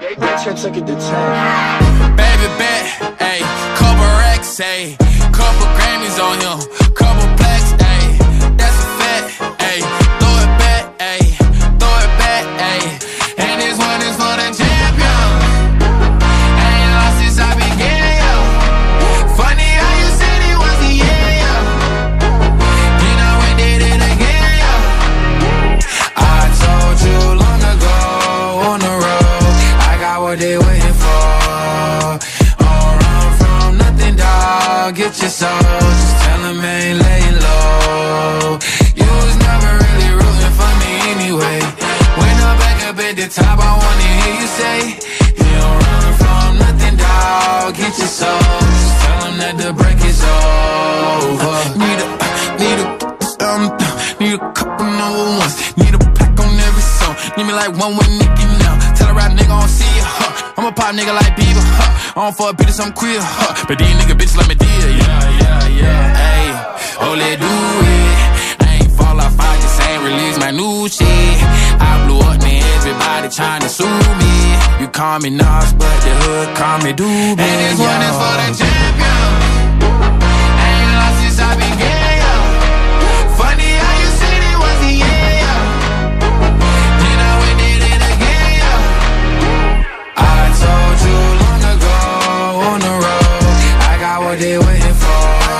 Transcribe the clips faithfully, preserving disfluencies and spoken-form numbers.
They bitch, I took it to ten. Baby bet, ayy, couple racks, ayy, couple Grammys on him, couple plaques, ayy, that's a fact, ayy, throw it back, ayy, throw it back, ayy, and this one is for the champion. Ain't lost since I began, yo. Funny how you said it was a yeah, yo. Then I went did it again, yo. I told you long ago on the road, I got what they waiting for. Get your soul, just tell him I ain't laying low. You was never really rooting for me anyway. When I'm back up at the top, I wanna hear you say, you don't run from nothing, dawg. Get your soul, just tell him that the break is over. Need a, need a, um, need a couple number ones. Need a plaque on every song. Need me like one with Nicki now. Tell a rap nigga I don't see ya, huh. I'm a pop nigga like Bieber, huh. I don't fuck bitches, I'm queer, huh. But these nigga bitches like me deal, yeah, yeah, yeah. Ayy, oh, let do it. I ain't fall off, I just ain't release my new shit. I blew up, man, everybody tryna sue me. You call me Nas, but the hood call me Doobie. And this one is for the champion. I ain't lost since I began, yo. Funny how you said it was a yeah, yo. Then I went did it again, yo. I told you long ago on the road, I got what they waiting for.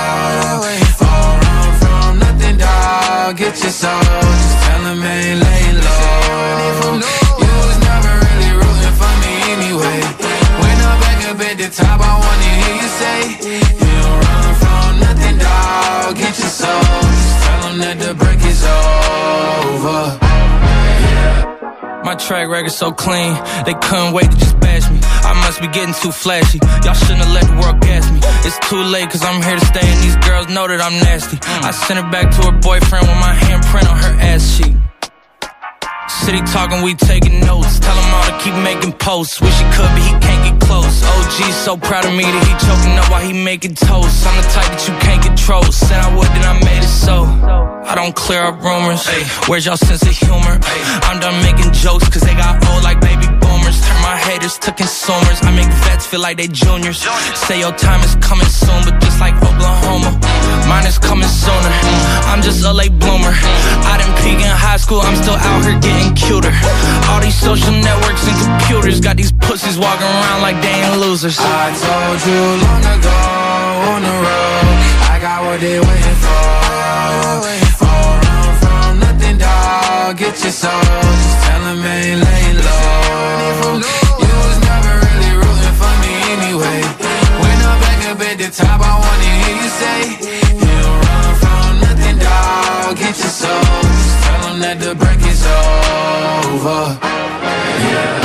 Don't run from nothing, dawg. Get your soul, just tell him I ain't laying low. You was never really rooting for me anyway. When I'm back up at the top, I wanna hear you say, you don't run from nothing, dawg. Get your soul, just tell him that the break is over. My track record so clean, they couldn't wait to just bash me. I must be getting too flashy, y'all shouldn't have let the world gas me. It's too late cause I'm here to stay and these girls know that I'm nasty. I sent her back to her boyfriend with my handprint on her ass cheek. City talking, we taking notes. Tell him all to keep making posts. Wish he could, but he can't get close. O G's so proud of me that he choking up while he making toast. I'm the type that you can't control. Said I would, then I made it so. I don't clear up rumors. Where's y'all sense of humor? I'm done making jokes cause they got old like baby boomers. Turn my haters to consumers. I make vets feel like they juniors. Say your time is coming soon, but just like Oklahoma, mine is coming sooner. I'm just a late bloomer. I didn't peak in high school, I'm still out here getting cuter. All these social networks and computers got these pussies walking around like they ain't losers. I told you long ago on the road, I got what they waiting for. Don't run from nothing, dawg. Get your soul, just tell him I ain't laying low. You was never really rooting for me anyway. When I'm back up at the top, I wanna hear you say, you don't run from nothing, dawg. Get your soul, just tell him that the break is over. Yeah.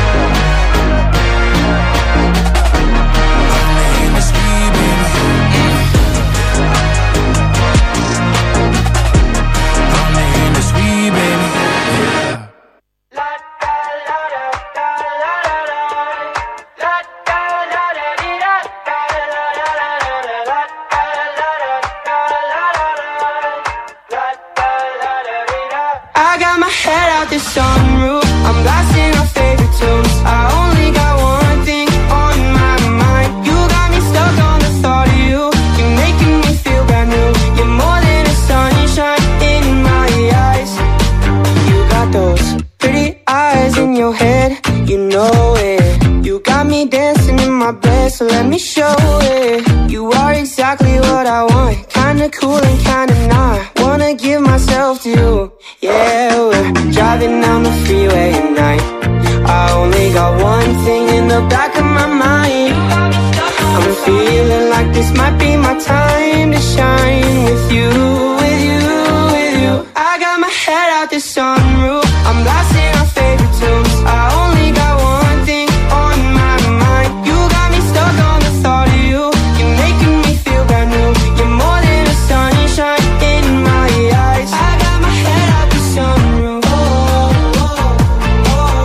Sunroof, I'm blasting our favorite tunes. I only got one thing on my mind. You got me stuck on the thought of you. You're making me feel brand new. You're more than a sunshine in my eyes. You got those pretty eyes in your head, you know it. You got me dancing in my bed, so let me show it. You are exactly what I want, kinda cool and kinda not. Wanna give myself to you. Yeah, we're driving down the freeway at night. I only got one thing in the back of my mind. I'm feeling like this might be my time to shine. With you, with you, with you. I got my head out the sunroof, I'm blasting our favorite tunes. I only got one thing on my mind. You got me stuck on the thought of you. You're making me feel brand new. You're more than a sunshine in my eyes. I got my head out the sunroof. Oh, oh, oh.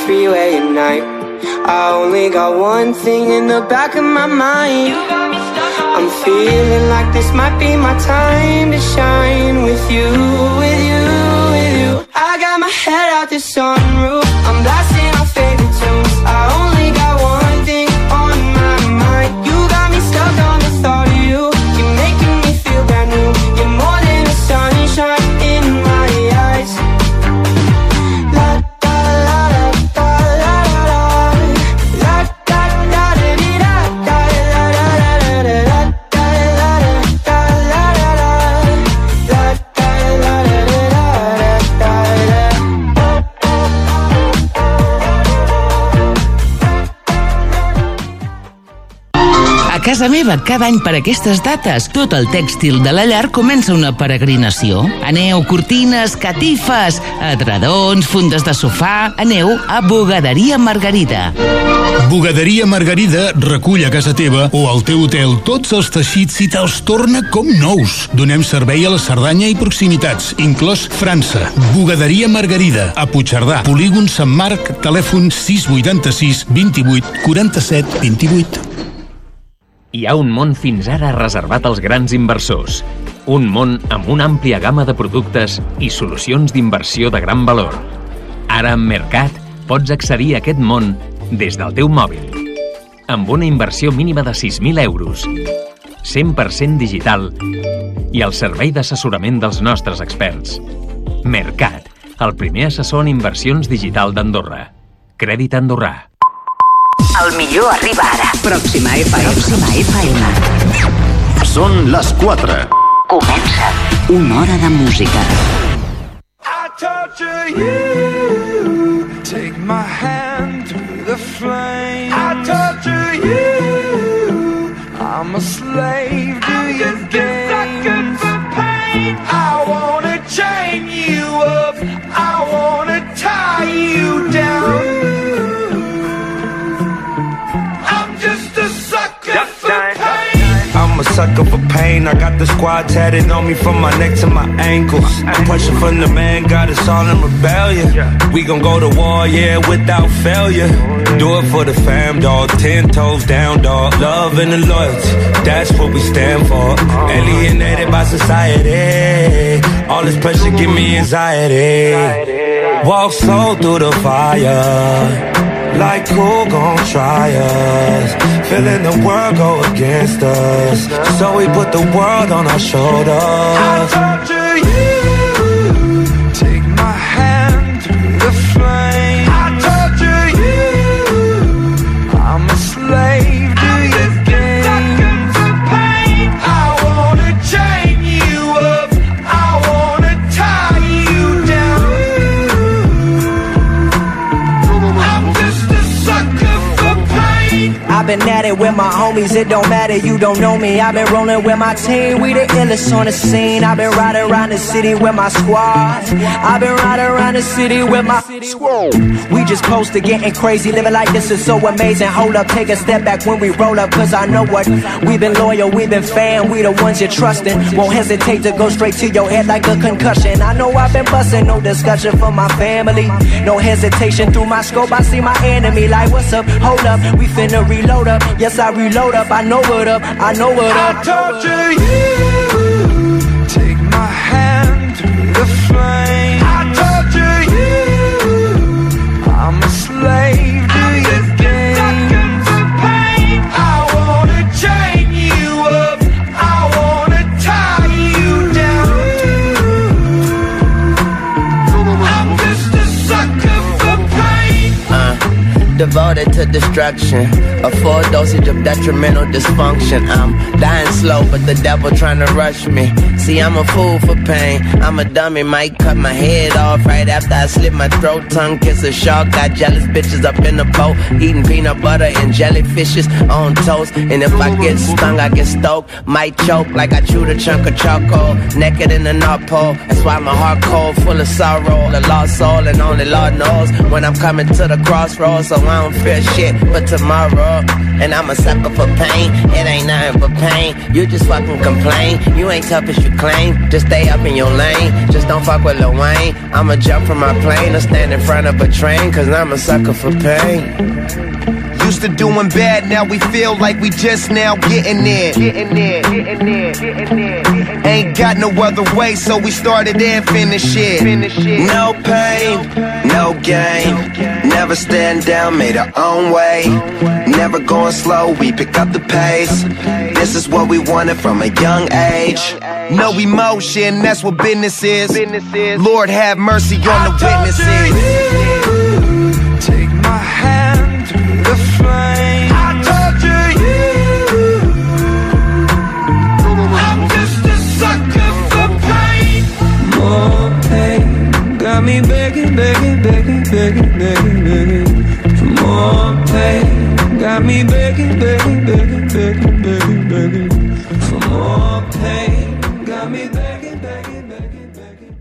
freeway at night. I only got one thing in the back of my mind. I'm feeling like this might be my time to shine. With you, with you, with you. I got my head out the sunroof, I'm blasting our favorite tunes. I only got one thing on my mind. You got me stuck on the thought of you. You're making me feel brand new. You're more than the sunshine in my eyes. La da la da la la la. La da da da dee da da la la la la la. Da la da la la la. La da la la la da da. A casa meva, cada any per aquestes dates, tot el tèxtil de la llar comença una peregrinació. Aneu, cortines, catifes, edredons, fundes de sofà... Aneu a Bugaderia Margarida. Bugaderia Margarida recull a casa teva o al teu hotel tots els teixits i te'ls torna com nous. Donem servei a la Cerdanya i proximitats, inclòs França. Bugaderia Margarida, a Puigcerdà, Polígon Sant Marc, telèfon sis vuitanta-sis vint-i-vuit quaranta-set vint-i-vuit. Hi ha un món fins ara reservat als grans inversors. Un món amb una àmplia gamma de productes i solucions d'inversió de gran valor. Ara amb Mercat pots accedir a aquest món des del teu mòbil. Amb una inversió mínima de sis mil euros, cent per cent digital i el servei d'assessorament dels nostres experts. Mercat, el primer assessor en inversions digital d'Andorra. Crèdit Andorrà. El millor arriba ara. Pròxima F M. Pròxima F M. Són les quatre. Comença una hora de música. I torture you. Take my hand through the flame. I torture you. I'm a slave to your game. Sucker for pain. I wanna chain you up. I wanna tie you down. I'm a sucker for pain. I got the squad tatted on me from my neck to my ankles. The pressure from the man got us all in rebellion. We gon' go to war, yeah, without failure. Do it for the fam, dog. Ten toes down, dog. Love and the loyalty, that's what we stand for. Alienated by society. All this pressure give me anxiety. Walk slow through the fire. Like who gon' try us? Feeling the world go against us, so we put the world on our shoulders. I torture you. Take my hand through the flame. I torture you. I'm a slave to your game. Sucker for pain. I wanna chain you up. I wanna tie you down. I'm just a sucker for pain. I've been at it with my homies, it don't matter, you don't know me. I've been rolling with my team, we the illest on the scene. I've been riding around the city with my squad. I've been riding around the city with my squad. We just close to getting crazy, living like this is so amazing. Hold up, take a step back when we roll up, cause I know what. We've been loyal, we've been fan, we the ones you're trusting. Won't hesitate to go straight to your head like a concussion. I know I've been busting, no discussion for my family. No hesitation, through my scope I see my enemy. Like what's up, hold up, we finna reload up. Yes, I reload up, I know what up, I know what up. I torture you. Take my hand through the flame. I torture you. I'm a slave to your game. Sucker for pain. I wanna chain you up. I wanna tie you down. I'm just a sucker for pain. Uh, devoted to destruction. A full dosage of detrimental dysfunction. I'm dying slow, but the devil trying to rush me. See, I'm a fool for pain. I'm a dummy, might cut my head off right after I slit my throat. Tongue kiss a shark, got jealous bitches up in the boat, eating peanut butter and jellyfishes on toast. And if I get stung, I get stoked. Might choke like I chewed a chunk of charcoal. Naked in the North Pole, that's why my heart cold, full of sorrow. A lost soul, and only Lord knows when I'm coming to the crossroads. So I don't fear shit. forget for tomorrow. And I'm a sucker for pain, it ain't nothing but pain. You just fucking complain, you ain't tough as you claim. Just stay up in your lane, just don't fuck with Lil Wayne. I'ma jump from my plane or stand in front of a train, cause I'm a sucker for pain. Used to doing bad, now we feel like we just now getting there. Getting there, getting there, getting there, getting there. Ain't got no other way, so we started and finished it. No pain, no gain. Never stand down, made our own way. Never going slow, we pick up the pace. This is what we wanted from a young age. No emotion, that's what business is. Lord have mercy on the witnesses. Take my hand through the flame. I told you, you. I'm just a sucker for pain. More pain, got me begging, begging, begging, begging, begging, begging for more pain. Got me begging, begging, begging, begging, begging, begging for more pain. Got me begging, begging, begging, begging.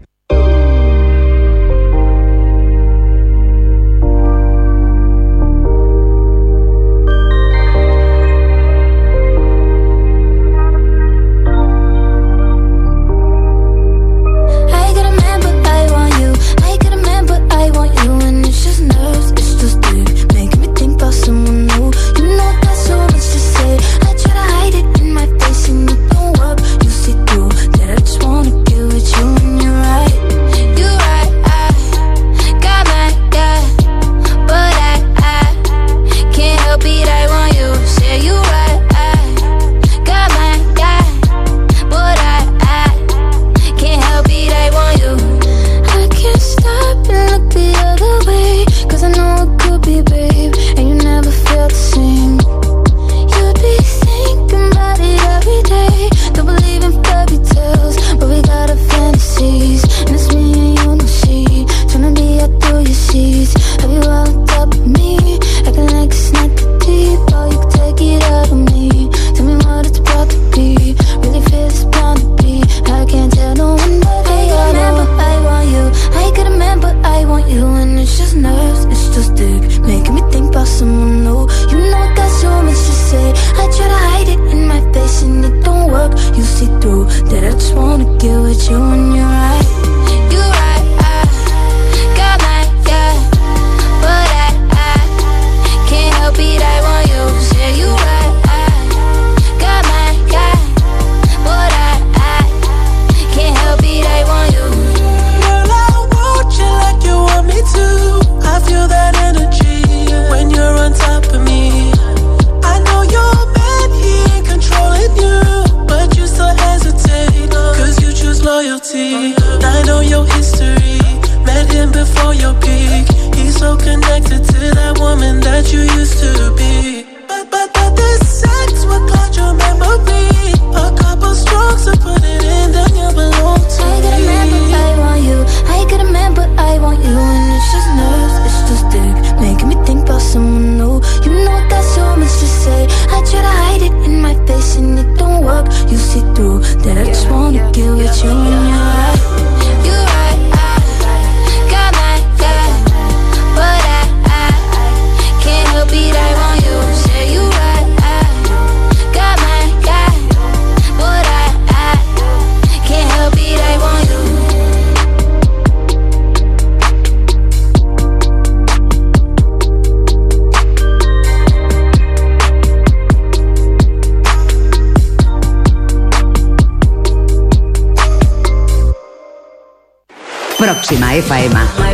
Pròxima F M.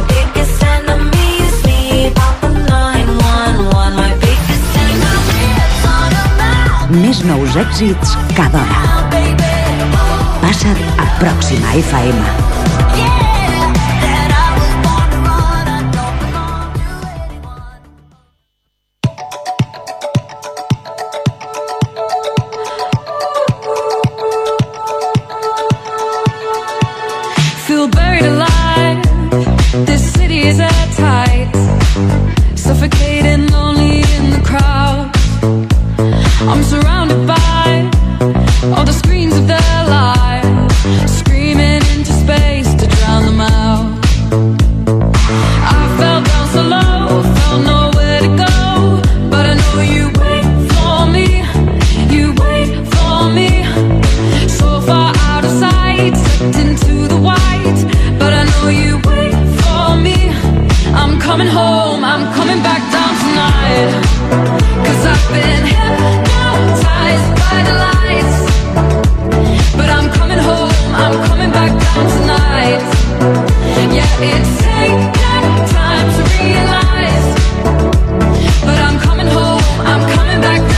Més nous èxits cada hora. Passa't a Pròxima F M.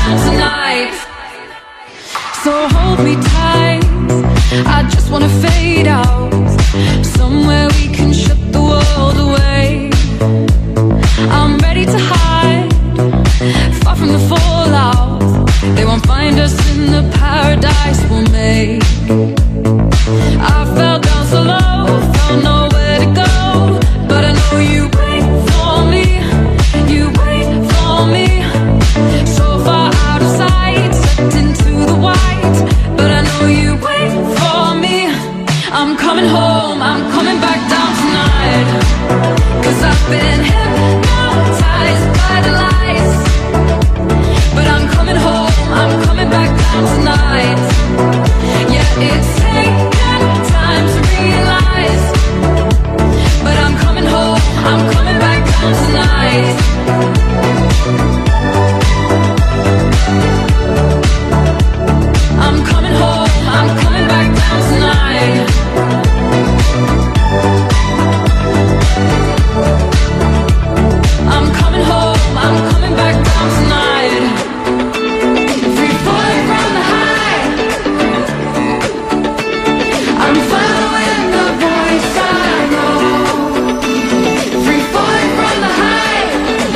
down tonight. So hold me tight, I just wanna fade out, somewhere we can shut the world away. I'm ready to hide, far from the fallout. They won't find us in the paradise we'll make. I fell down so low, found nowhere to go, but I know you wait for me, you wait for me. So far out of sight, sucked into the white, but I know you wait for me. I'm coming home, I'm coming back down tonight, 'cause I've been hypnotized by the lights. But I'm coming home, I'm coming back down tonight. Yeah, it's taken time to realize, but I'm coming home, I'm coming back down tonight. I'm coming home, I'm coming back down tonight. I'm coming home, I'm coming back down tonight. Free falling from the high, I'm following the voice I know. Free falling from the high,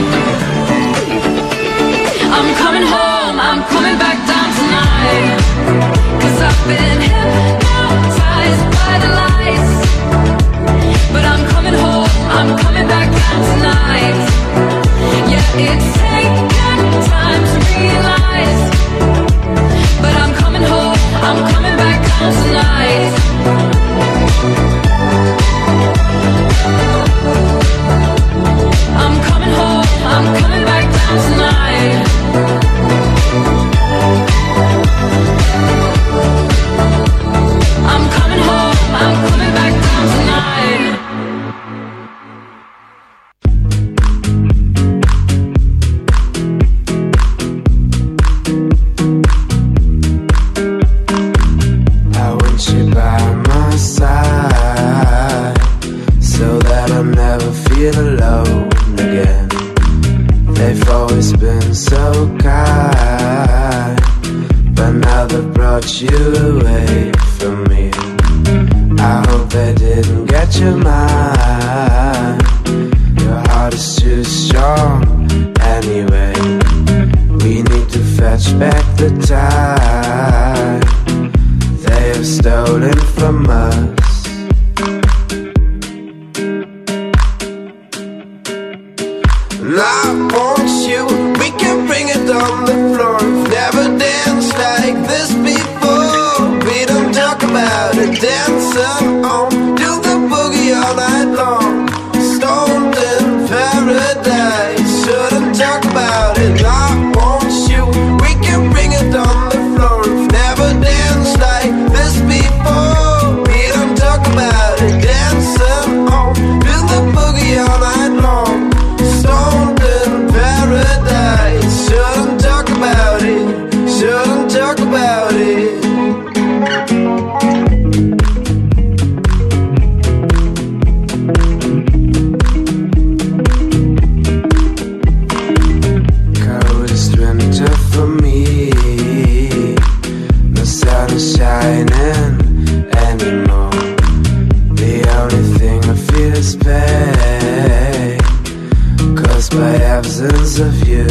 I'm coming home, I'm coming back down tonight, 'cause I've been hypnotized by the lights. But I'm coming home, I'm coming back down tonight. Yeah, it's taken time to realize, but I'm coming home, I'm coming back down tonight. I'm coming home, I'm coming back down tonight. I'm coming home, I'm coming back down tonight. I want you by my side, so that I'll never feel alone again. They've always been so kind, but now they've brought you away from me. I hope they didn't get your mind. Your heart is too strong anyway. We need to fetch back the time they have stolen from us. And I want you, we can bring it on the floor. We've never danced like this before. We don't talk about it, dancing on, do the boogie all night long. Stoned in paradise, shouldn't talk about it. I want you, we can bring it on the floor. We've never danced like this before. We don't talk about it, dancing on, do the boogie all night long. Stoned in paradise, shouldn't talk about it, shouldn't talk about it. Coldest winter for me, the sun is shining anymore. The only thing I feel is pain, caused by absence of you.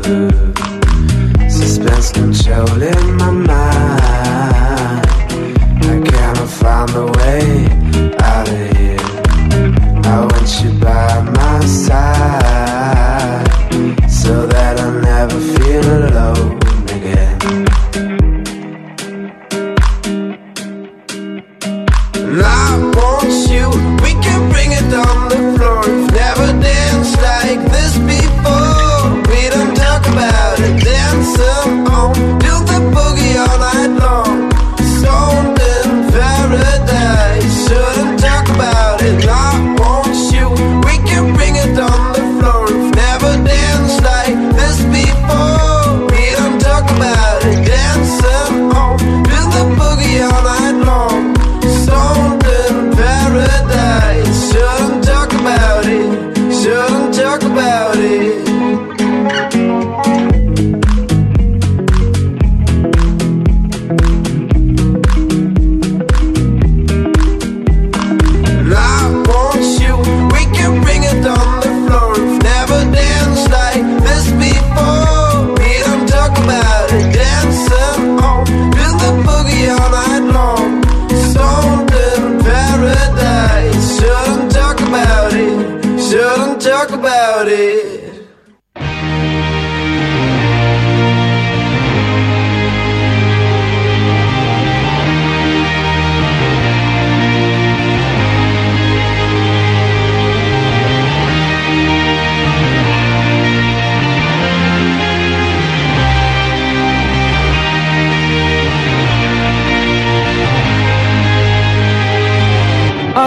Suspense controlling my mind, I cannot find a way out of here. I want you by my side, so that I'll never feel alone again. And I want you, we can bring it on the floor. We've never danced like this before. We don't talk about it, dancing on, do the boogie all night long. Stoned in paradise,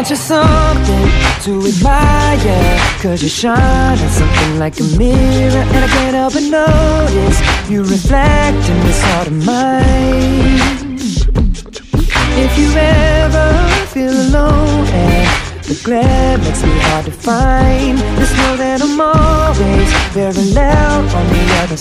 Aren't you something to admire? Cause you shine on something like a mirror, and I can't help but notice you reflect in this heart of mine. If you ever feel alone and the glare makes me hard to find, just know that I'm always parallel on the other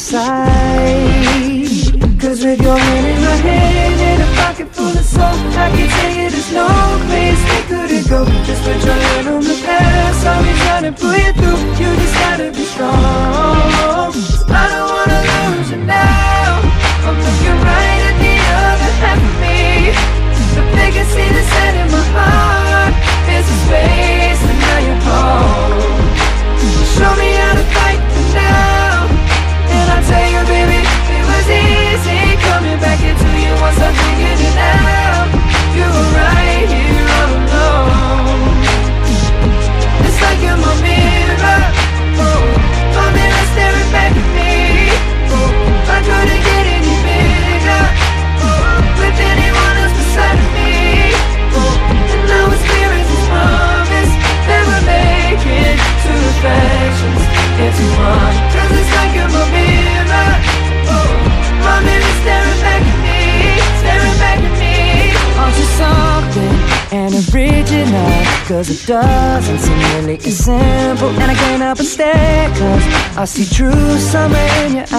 side. Cause with your hand in my hand and a pocket full of soap, I can tell you there's no place we couldn't go. Just put your hand on the past, I'll be trying to pull you through. You just gotta be strong. I don't wanna lose you now. I'm looking right at the other half of me. The bigger see the set in my heart is a space, and now you're home. Show me how to fight for now, and I'll tell you, baby, it was easy coming back into you once I figured it out. You were right here all alone. It's like you're my mirror, oh, my mirror staring back at me. Oh, I couldn't get any bigger, oh, with anyone else beside of me. Oh, and now it's clear as this promise that we're making two reflections into one. Cause it's like you're my mirror, oh, my mirror staring back at me, staring back at me. Aren't you something and original? Cause it doesn't seem really as simple, and I can't help but stare, cause I see true summer in your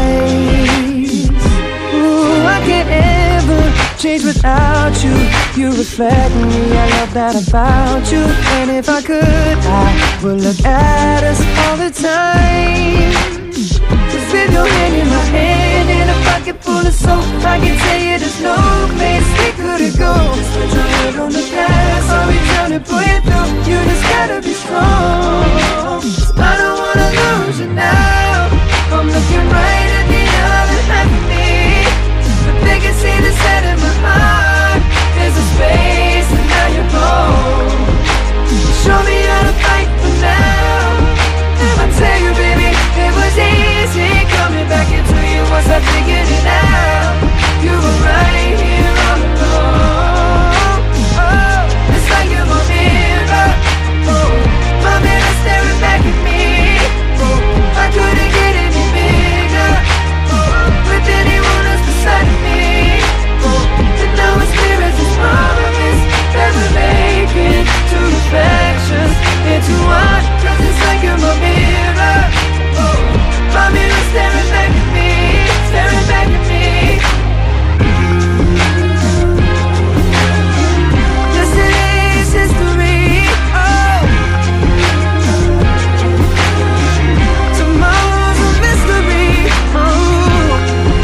eyes. Ooh, I can't ever change without you. You reflect me, I love that about you. And if I could, I would look at us all the time. Cause with your hand in my hand and a pocket full of soap, I can tell you there's no place we couldn't go. Just put your head on the past, I'll be trying to pull you through. You just gotta be strong. I don't wanna lose you now. I'm looking right at the other half of me. But they can see the set in my heart. There's a space, and now you're home. Show me how to fight for now. I tell you, baby, it was easy coming back into you once I figured it out. You were right here all along. Oh, it's like you're my mirror, oh, my mirror staring back at me. Oh, I couldn't get any bigger, oh, with anyone else beside of me. Oh, and now it's clear as this promise that we're making two reflections into one. Cause it's like you're my mirror, oh, my mirror staring back at me, staring back at me. Yesterday's history, oh, tomorrow's a mystery, oh.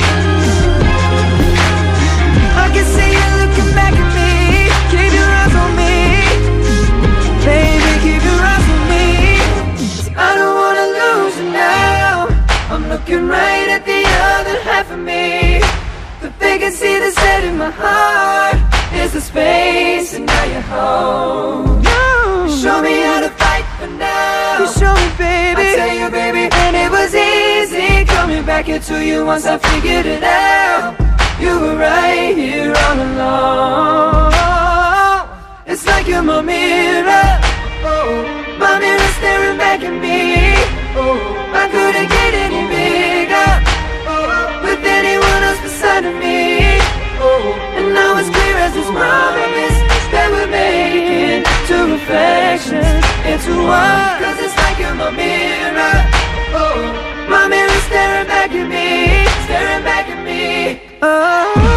I can see you looking back at me. Keep your eyes on me, baby, keep your eyes on me. I don't wanna lose you now. I'm looking right at the other half of me. The they can see the set in my heart is the space, and now you're home. You show me how to fight for now. You show me, baby. I tell you, baby, and it was easy coming back into you once I figured it out. You were right here all along. It's like you're my mirror, oh, my mirror staring back at me. Oh, I couldn't get any bigger, oh, with anyone else beside of me. Oh, and now it's clear as this promise that we're making two reflections into one. Cause it's like you're my mirror, oh, my mirror staring back at me, staring back at me. Oh.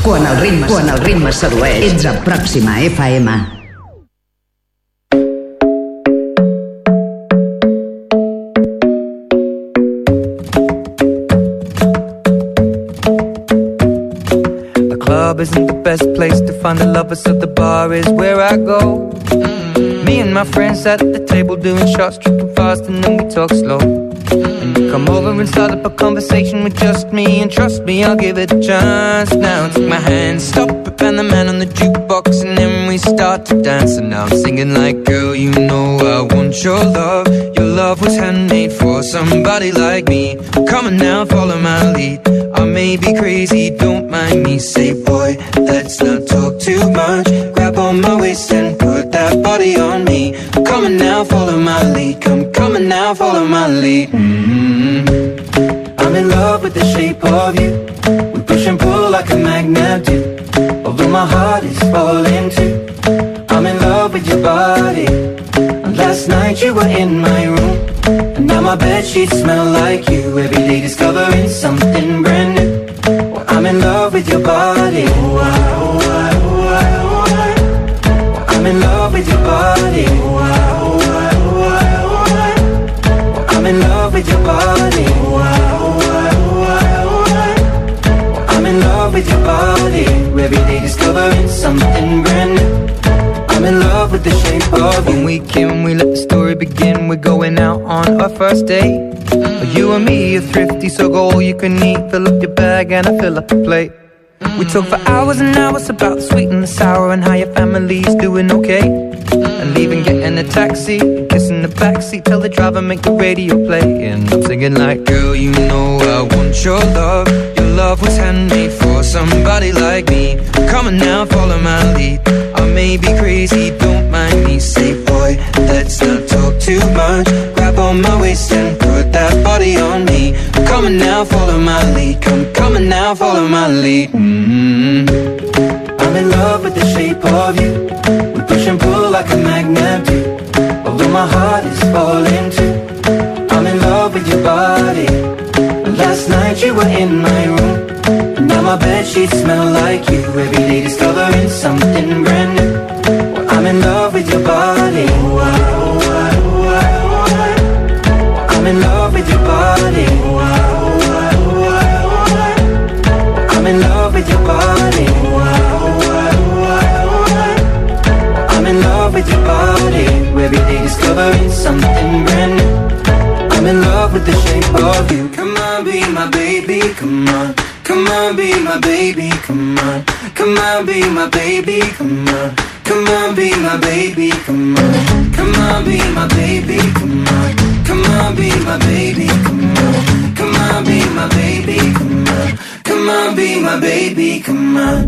Quan el ritme, quan el ritme sedueix, ets a Pròxima F M. The club isn't the best place to find the lovers, so the bar is where I go. Mm-hmm. Me and my friends at the table doing shots, tripping fast, and then we talk slow. And you come over and start up a conversation with just me, and trust me, I'll give it a chance. Now take my hand, stop it, and the man on the jukebox, and then we start to dance. And now I'm singing like, girl, you know I want your love. Your love was handmade for somebody like me. Come on now, follow my lead. I may be crazy, don't mind me. Say, boy, let's not talk too much. Grab on my waist and put that body on me. Come on now, follow my lead. Come, come on now, follow my lead. Mm-hmm. I'm in love with the shape of you. We push and pull like a magnet do. Although my heart is falling too. I'm in love with your body. And last night you were in my room, and now my bedsheets smell like you. Every day discovering something brand new. Well, I'm in love with your body. Oh, I, oh, I, oh, I, oh, I. Well, I'm in love with your body. Oh, I, oh, I, oh, I, oh, I. Well, I'm in love with your body. Oh, I, oh, I, oh, I, oh, I. Well, I'm in love with your body. Every day discovering something brand new. I'm in love with the shape of you. When we came, we let the story begin. We're going out on our first date. Mm-hmm. You and me are thrifty, so go all you can eat. Fill up your bag and I fill up the plate. Mm-hmm. We talk for hours and hours about the sweet and the sour, and how your family's doing okay. Mm-hmm. And leaving, getting a taxi, kissing the backseat, tell the driver make the radio play. And I'm singing like, girl, you know I want your love. Your love was handmade for somebody like me. Come on now, follow my lead. I may be crazy, don't mind me. Say, boy, let's not talk too much. Grab on my waist and put that body on me. Come on now, follow my lead. Come, come on now, follow my lead. Mm-hmm. I'm in love with the shape of you. We push and pull like a magnet do. Although my heart is falling too. I'm in love with your body. Last night you were in my room, and now my bedsheets smell like you. Every day discovering something brand new. Well, I'm in love with your body. Oh, I, oh, I, oh, I, oh, I. Well, I'm in love with your body. Oh, I, oh, I, oh, I, oh, I. Well, I'm in love with your body. Oh, I, oh, I, oh, I, oh, I. Well, I'm in love with your body. Every day discovering something brand new. I'm in love with the shape of you. Come on, be my baby, come on. Come on, be my baby, come on. Come on, be my baby, come on. Come on, be my baby, come on. Come on, be my baby, come on. Come on, be my baby, come on. Come on, be my baby, come on. Come on, be my baby, come on.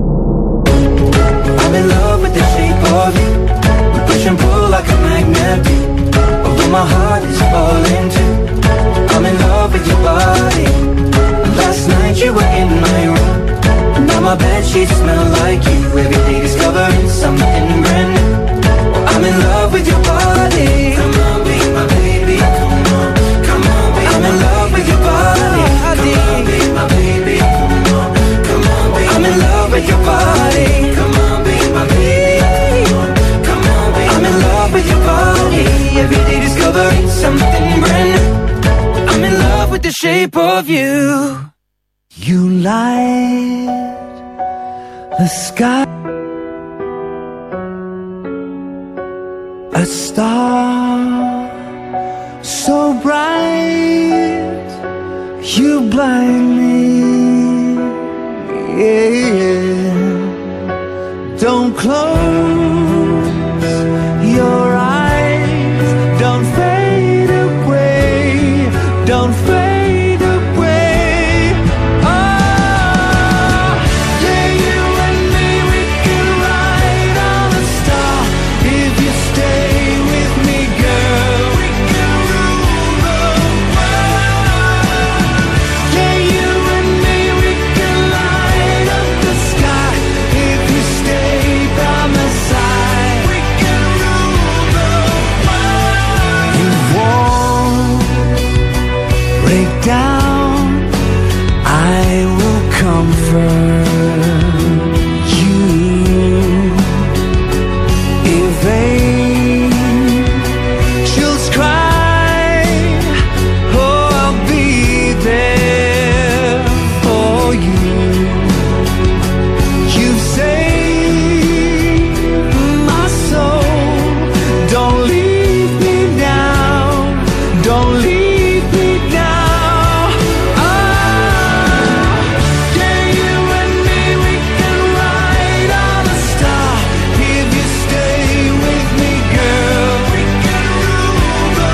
I'm in love with the shape of you. We push and pull like a magnet do. Although my heart is falling too. I'm in love with your body. Last night you were in my room, and now my bedsheets smell like you. Every day discovering something brand new. Well, I'm in love with your body. Come on, be my baby. Come on, come on, be I'm in love with your body. Come on, be my baby. Come on, come on, be I'm in love with your body. Come on, be my baby. Come on, come on, be I'm in love with your body. Every day discovering something brand new. I'm in love with the shape of you. You light the sky, a star so bright, you blind me, yeah. Don't close your eyes, don't fade away, don't fade. Down, I will comfort. Don't leave me now. Ah, yeah, you and me, we can ride on a star. If you stay with me, girl, we can rule the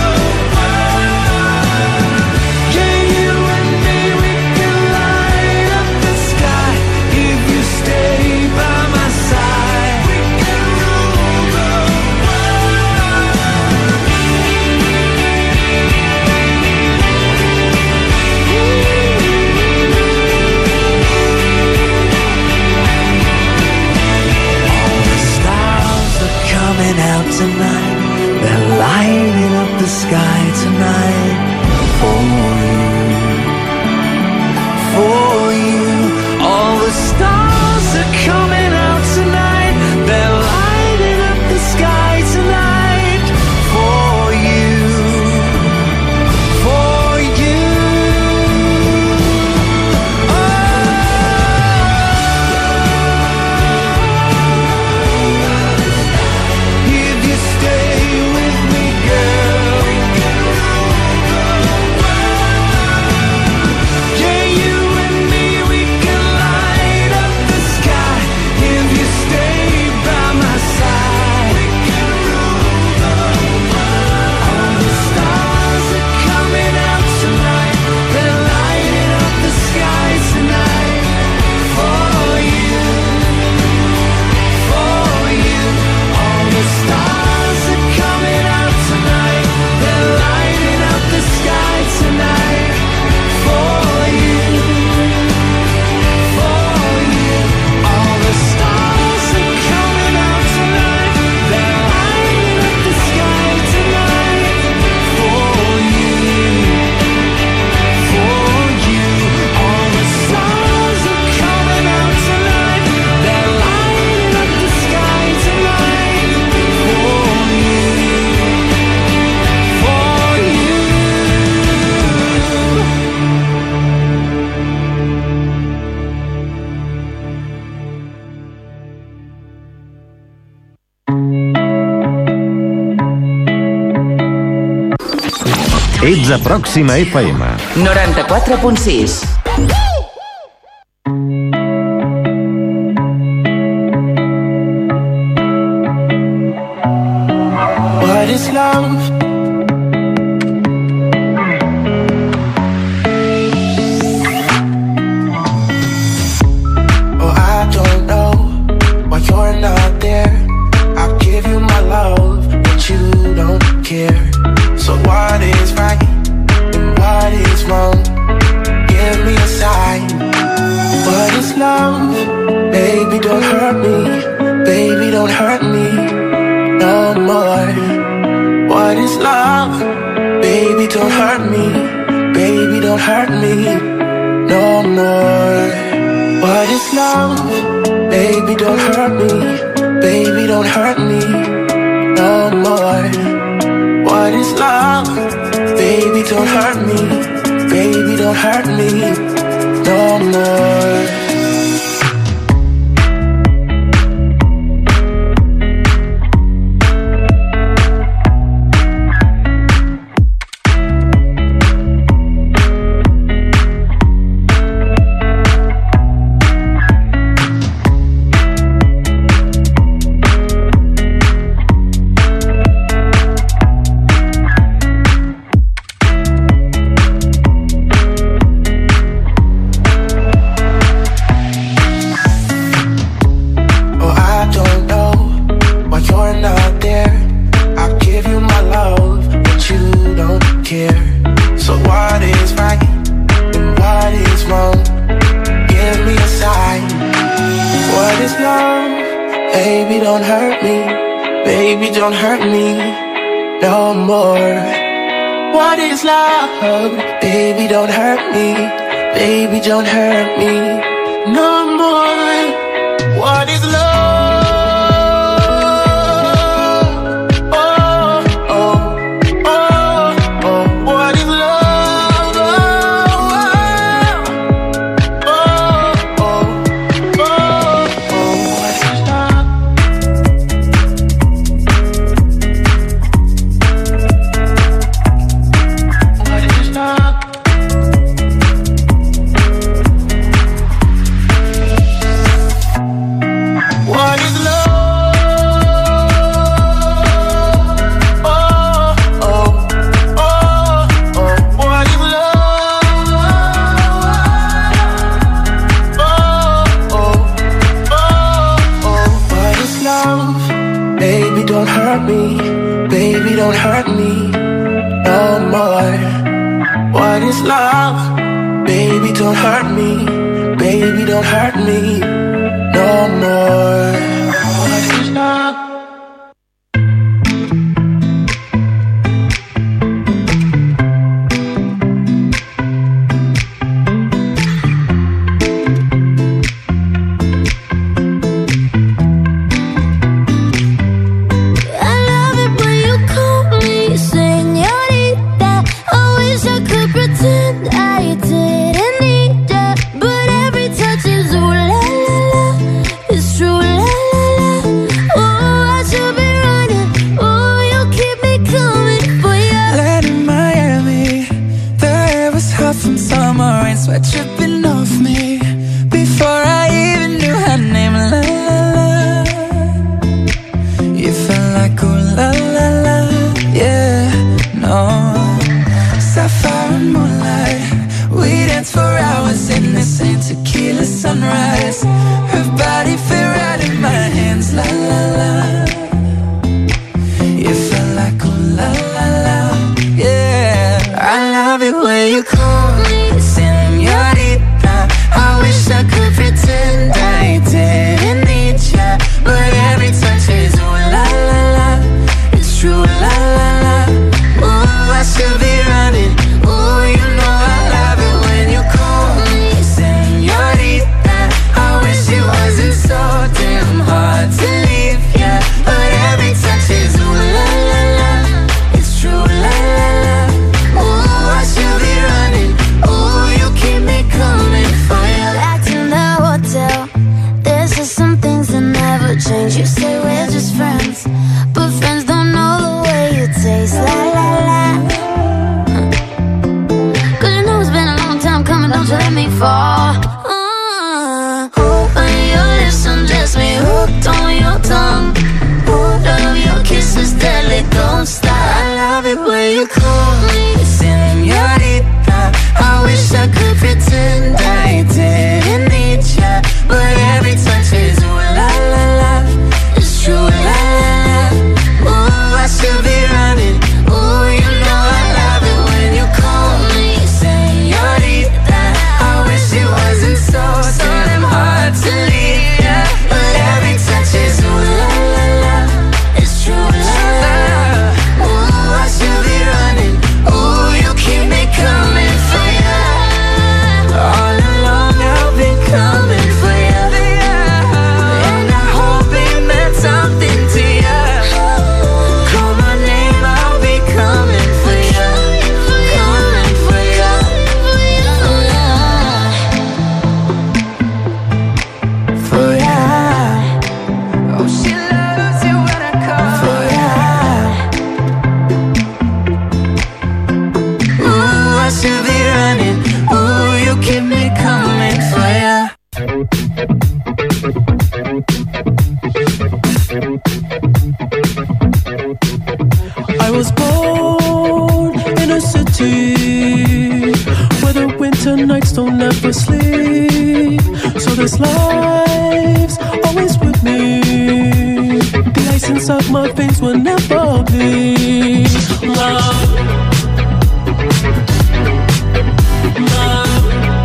world. Yeah, you and me, we can light up the sky. If you stay by my side, we can rule the coming out tonight, they're lighting up the sky tonight. For you, for you, all the stars are coming out tonight, they're lighting up the sky tonight. For you, for you. If you stay with me, girl, yeah, you and me, we can light up the sky. If you stay by my side, we can rule the world. All the stars are coming out tonight, they're lighting up the sky tonight. For you, for you, all the stars are coming out tonight, they're lighting up the sky tonight. For you, for you, all the stars are coming out tonight, they're lighting up the sky tonight. For you, for you, all the stars are coming out tonight, they're lighting up the sky tonight. For you, for you. Ets a Pròxima F M. noranta-quatre punt sis. What is love? Oh, I don't know why you're not there. I'll give you my love, but you don't care. So what is right and what is wrong? Give me a sign. What is love? Baby, don't hurt me. Baby, don't hurt me no more. What is love? Baby, don't hurt me. Baby, don't hurt me no more. What is love? Baby, don't hurt me. Baby, don't hurt me no more. What is love? Baby, don't hurt me. Baby, don't hurt me no more. Baby, don't hurt me. Baby, don't hurt me no more. What is love? Baby, don't hurt me. Baby, don't hurt me no more. What is love? don't hurt me no more. What is love? Baby, don't hurt me. Baby, don't hurt me no more. What is love? Tripping off me before I even knew her name. La la la, you felt like ooh la la la, yeah, no. Sapphire and moonlight, we danced for hours in the same tequila sunrise. Her body fit right in my hands. La la la, you felt like ooh la la la, yeah. I love it when you call me. I wish I could pretend I didn't need ya, but every touch is ooh la la la, it's true la la la. Ooh, I should be running. Ooh, you know I love it when you call me señorita. I wish it wasn't so damn hard to leave ya, but every touch is ooh la la la, it's true la la la. Ooh, I should be running. Ooh, you keep me coming for you. Back in the hotel, there's just some things that never change. You say we're just friends, but friends don't know the way you taste. La la la. Cause you know it's been a long time coming, don't you let me fall. uh, Ooh, when your lips undress me, hooked on your tongue. Ooh, love your kisses deadly, don't stop. I love it when you call me señorita. I wish I could pretend I didn't need ya, but every touch is ooh la la la, it's true la la la. Ooh, I should be running. Ooh, you know I love it when you call me señorita. I wish it wasn't so so damn hard to leave ya, but every touch is ooh la la la, it's true la la la. Ooh, I should be running. Ooh, you keep me coming for ya. All along I've been coming for ya, and I hope it meant something to ya. Call my name, I'll be coming for ya, coming for ya, for ya. Oh, she loves you when I call for ya. Ooh, I should be running. Ooh, you keep me coming for ya. I was born in a city where the winter nights don't ever sleep. So this life's always with me. The ice inside my veins will never bleed. Love, love.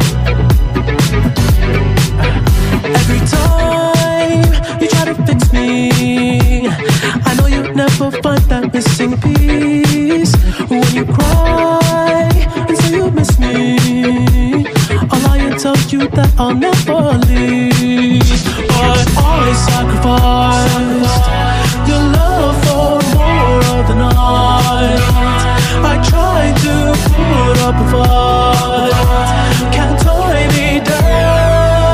Every time you try to fix me, I know you'll never find that missing piece. When you cry and say you miss me, I'll lie and tell you that I'll never leave. But I sacrificed your love for more of the night. I tried to put up a fight, can't tie me down.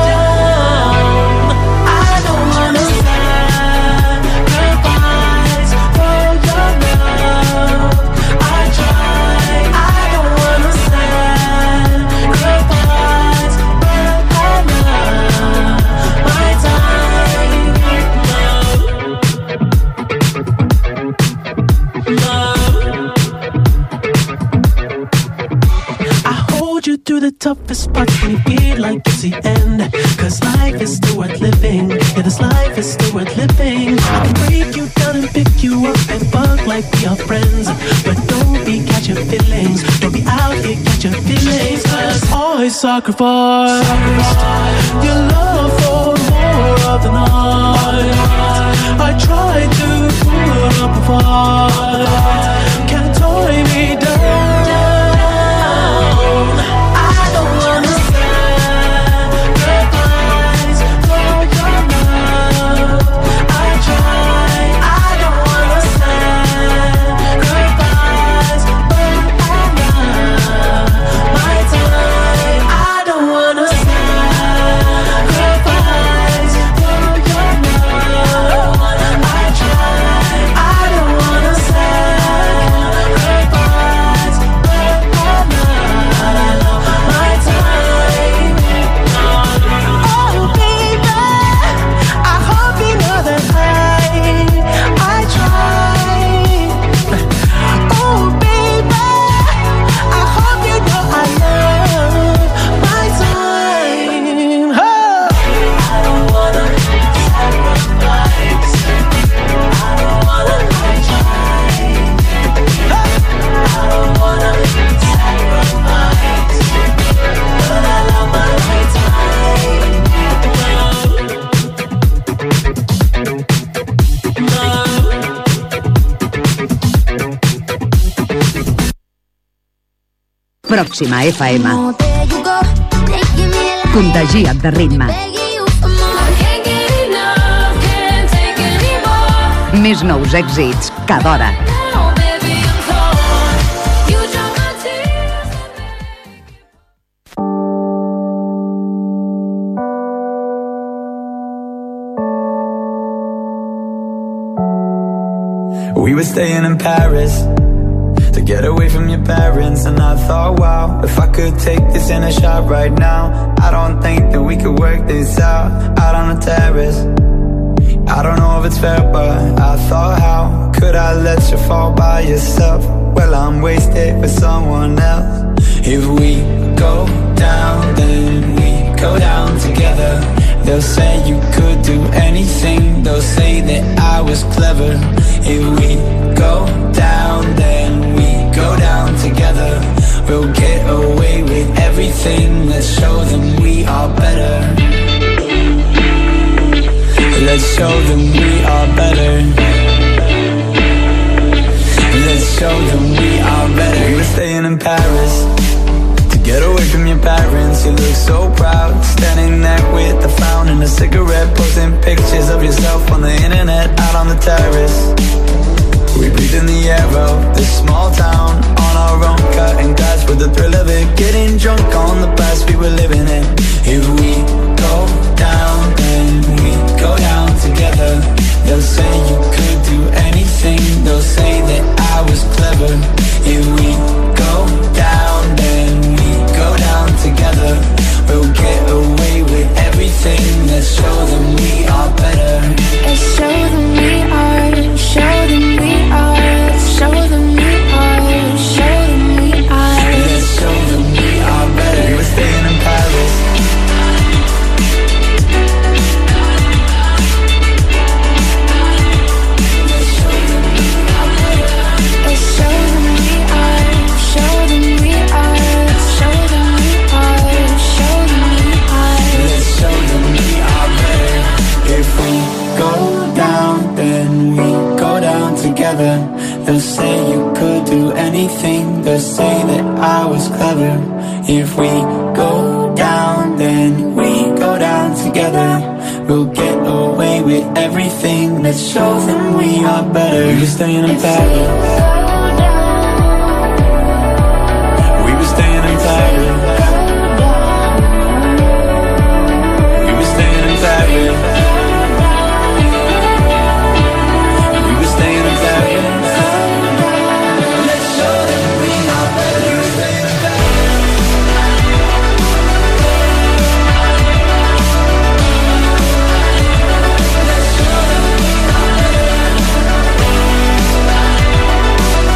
Through the toughest parts when you feel like it's the end. Cause life is still worth living. Yeah, this life is still worth living. I can break you down and pick you up and fuck like might be our friends, but don't be catching feelings. Don't be out here catching feelings, cause I sacrifice your love for more of the night. I try to put up a fight, can't tie me down. I don't wanna sacrifice for your love. I try, I don't wanna sacrifice for my time. I don't wanna sacrifice for your love. I try, I don't wanna sacrifice for my time. Oh baby, I hope you know that I, I try. Oh baby, I hope you know I love my time. Oh. I don't wanna sacrifice. I don't wanna try. I don't wanna sacrifice, but I love my time. Pròxima F M. Contagia't de ritme. Més nous èxits cada hora. We were staying in Paris to get away from your parents, and I thought, wow, if I could take this in a shot right now, I don't think that we could work this out, out on the terrace. I don't know if it's fair, but I thought, how could I let you fall by yourself? Well, I'm wasted with someone else. If we go down, then we go down together. They'll say you could do anything, they'll say that I was clever. If we go down, then we go down together. We'll get away with everything, let's show them we are better. Let's show them we are better. Let's show them we are better. We were staying in Paris to get away from your parents. You look so proud, standing there with a frown and a cigarette, posting pictures of yourself on the internet, out on the terrace. We breathe in the air of this small town, on our own, cutting glass with the thrill of it, getting drunk on the past we were living in. If we go down, then we go down together. They'll say you could do anything, they'll say that I was clever. If we go down, then we go down together. We'll get away with everything, let's show them we are better. Let's show them we are, show them we are, show them we are, show them we are. Let's show them we are better. We were staying in Paris. Let's show them we are, show them we are, show them we are, show them we are. Let's show them we are better. If we go down, then we go down together. They'll say you could do anything, they'll say that I was clever. If we go down, then we go down together. We'll get away with everything, let's show them we are better. We were staying in Paris. We were staying in Paris. We were staying in Paris. We were staying in Paris. Let's show them we are better. We were staying in Paris.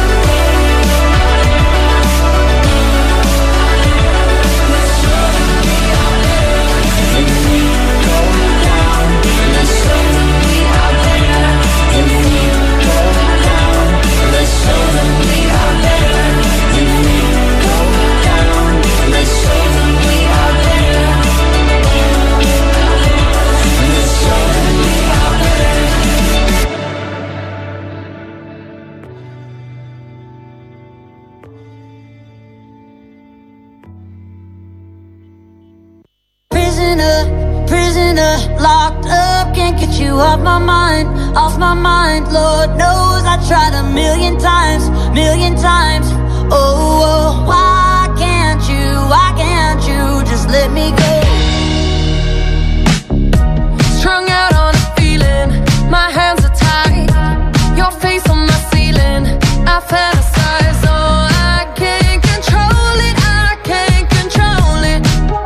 locked up, can't get you off my mind, off my mind. Lord knows I tried a million times, million times. Oh, oh, why can't you, why can't you just let me go? Strung out on a feeling, my hands are tied, your face on my ceiling, I fantasize. Oh, I can't control it, I can't control it.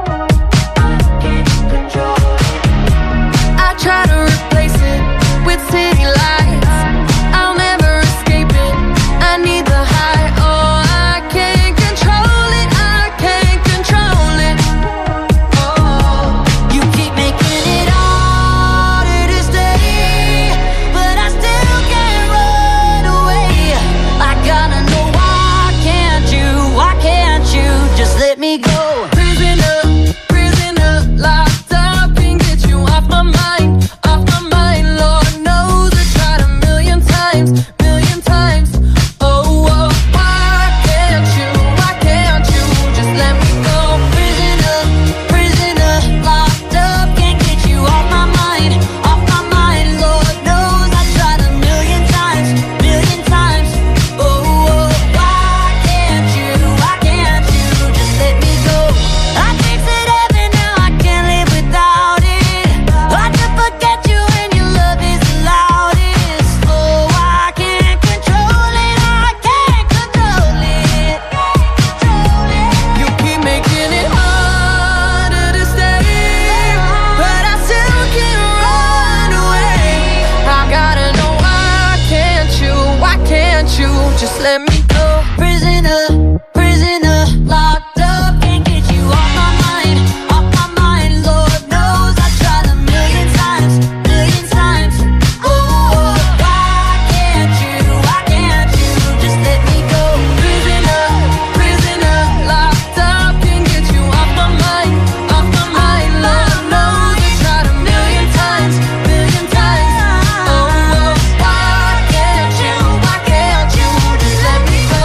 I try to replace it with city lights, I'll never escape it, I need the high. Oh, I can't control it, I can't control it. Oh, you keep making it harder to stay, but I still can't run away. I gotta know, why can't you, why can't you just let me go? Prisoner, prisoner, locked up, can't get you off my mind, off my mind. Lord knows I tried a million times, million times. Oh, oh, why can't you, why can't you just let me go? Prisoner, prisoner, locked up, can't get you off my mind, off my mind. Lord knows I tried a million times, million times. Oh, oh, why can't you, why can't you just let me go? I fix it every now, I can't live without it. Hard to forget you when your love is the loudest. Oh, I can't control it, I can't control it. You keep making it harder to stay, but I still can't run away. I gotta know, why can't you, why can't you just let me go? Prisoner, prisoner, locked up, can't get you off my mind, off my mind. Lord knows I tried a million times, million times. Oh, why can't you, why can't you just let me go? Prisoner, prisoner, locked up, can't get you off my mind, off my mind. Lord knows I tried a million times, million times. Oh, oh, why can't you, why can't you just let me go?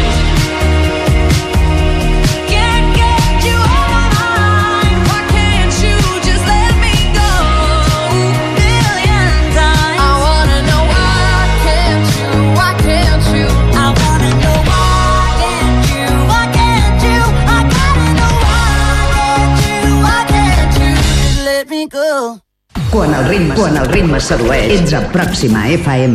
Can't get you off my mind, Why can't you just let me go? million times. I wanna know, why can't you, why can't you? I wanna know, why can't you, why can't you? I gotta know, why can't you, why can't you just let me go? Quan el ritme, quan el ritme sedueix, ets a Pròxima F M.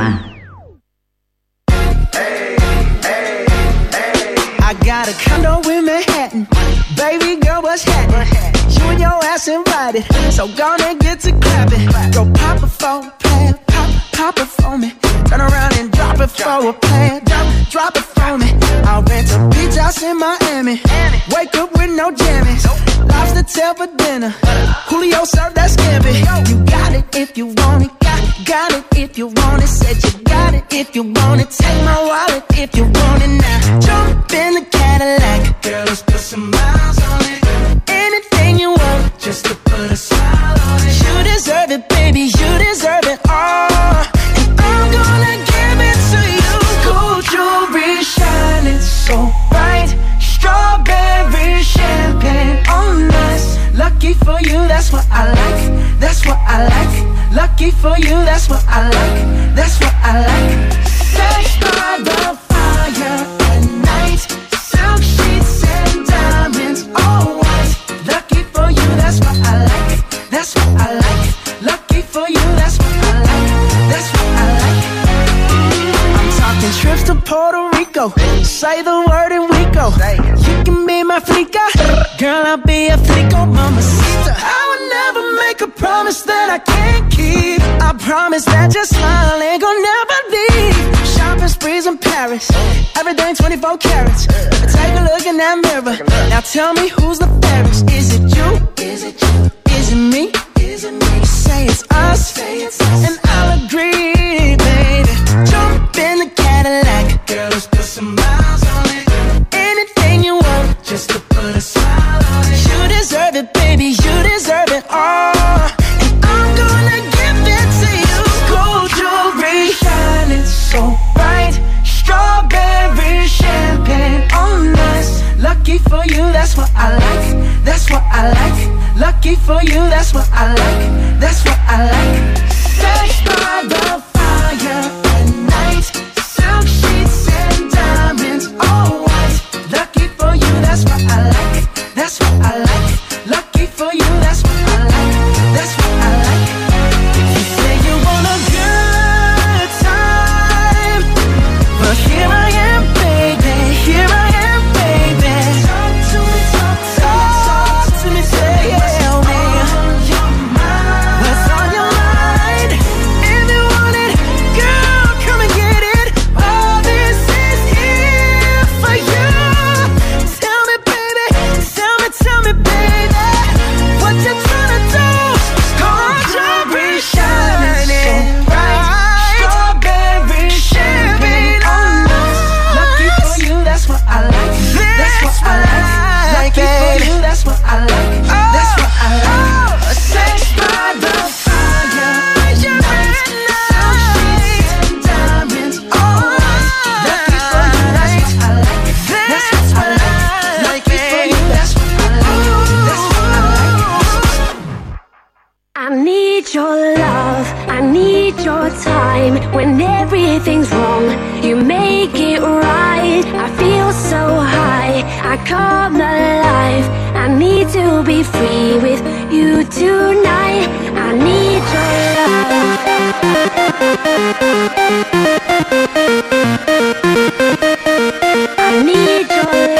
I got a condo in Manhattan. Baby girl, what's happening? You and your ass invited, so gonna get to clapping. Go pop it for a plan, pop, pop it for me. Turn around and drop it for a plan, drop, drop it for me. I'll rent a beach house in Miami. Wake up with no jammies. Lobster tail for dinner. Julio served that scampi. You got it if you want it, got, got it if you want it. Said you got it if you want it. Take my wallet if you want it now. Jump in the Cadillac, girl, let's put some miles on it. Anything you want, just to put a smile on it. You deserve it, baby, you deserve it all. And I'm gonna give it to you. Gold jewelry shining so bright. Strawberry champagne on us. Lucky for you, that's what I like. That's what I like. Lucky for you, that's what I like. That's what I like. Sex by the fire at night. Silk sheets and diamonds, all white. Lucky for you, that's what I like. That's what I like. Lucky for you, that's what I like. That's what I like. I'm talking trips to Puerto Rico. Say the word and we go. You can be my flica, girl, I'll be a flico, mamacita. I would never make a promise that I can't keep. I promise that your smile ain't gonna never leave. Shopping sprees in Paris, everything twenty-four carats. Take a look in that mirror. Now tell me who's the fairest. Is it you? Is it you? Is it me? Is it me? Say it's us, and I'll agree, baby. Jump in the Cadillac, girl, let's put some miles on it. Anything you want, just to put a smile on it. You deserve it, baby, you deserve it all. And I'm gonna give it to you. Gold jewelry shining so bright. Strawberry champagne on us. Lucky for you, that's what I like. That's what I like. Lucky for you, that's what I like. That's what I like. Sex by the fire at night. Silk sheets and diamonds, all white. Lucky for you, that's what I like. That's what I like. Lucky for you, that's what I like. That's what I like. You say you want a good time, but here I am, baby. Here I am, baby. Talk to me, talk to me, talk to me, tell me what's on your mind. If you want it, girl, come and get it. All this is here for you. Tell me, baby, tell me, tell me, baby, what you tryna do? Strawberry shining bright, strawberry champagne on us. Lucky for you, that's what I like. That's what I like. Lucky for you, that's what I like. That's what I like. Sex by the fire, night, silk sheets and diamonds, all white. Lucky for you, that's what I like. That's what I like. Lucky for you, that's what I like. That's what I like. I need your love, I need your time. When everything's wrong, you make it right. I feel so high, I come alive. I need to be free with you tonight. I need your love. I need your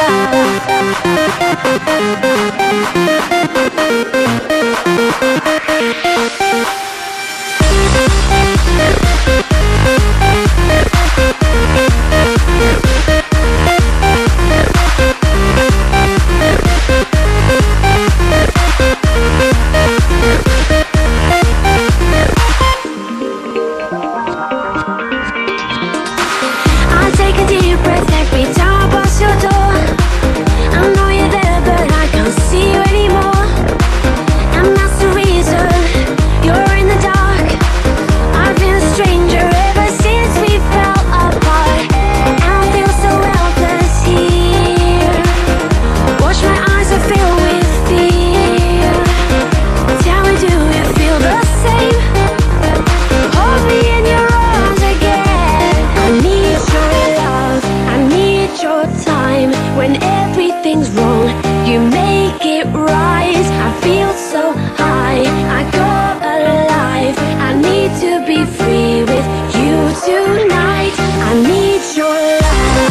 I take a deep breath every time I pass your door. I know you're there, but I can't see you anymore. And that's the reason you're in the dark. I've been a stranger ever since we fell apart. And I feel so helpless here. Watch my eyes are filled with fear. Tell me, do you feel the same? Hold me in your arms again. I need your love, I need your time. When everything's wrong, you make it right. I feel so high, I come alive. I need to be free with you tonight. I need your love.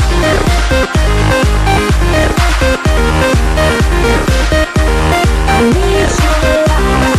I need your love.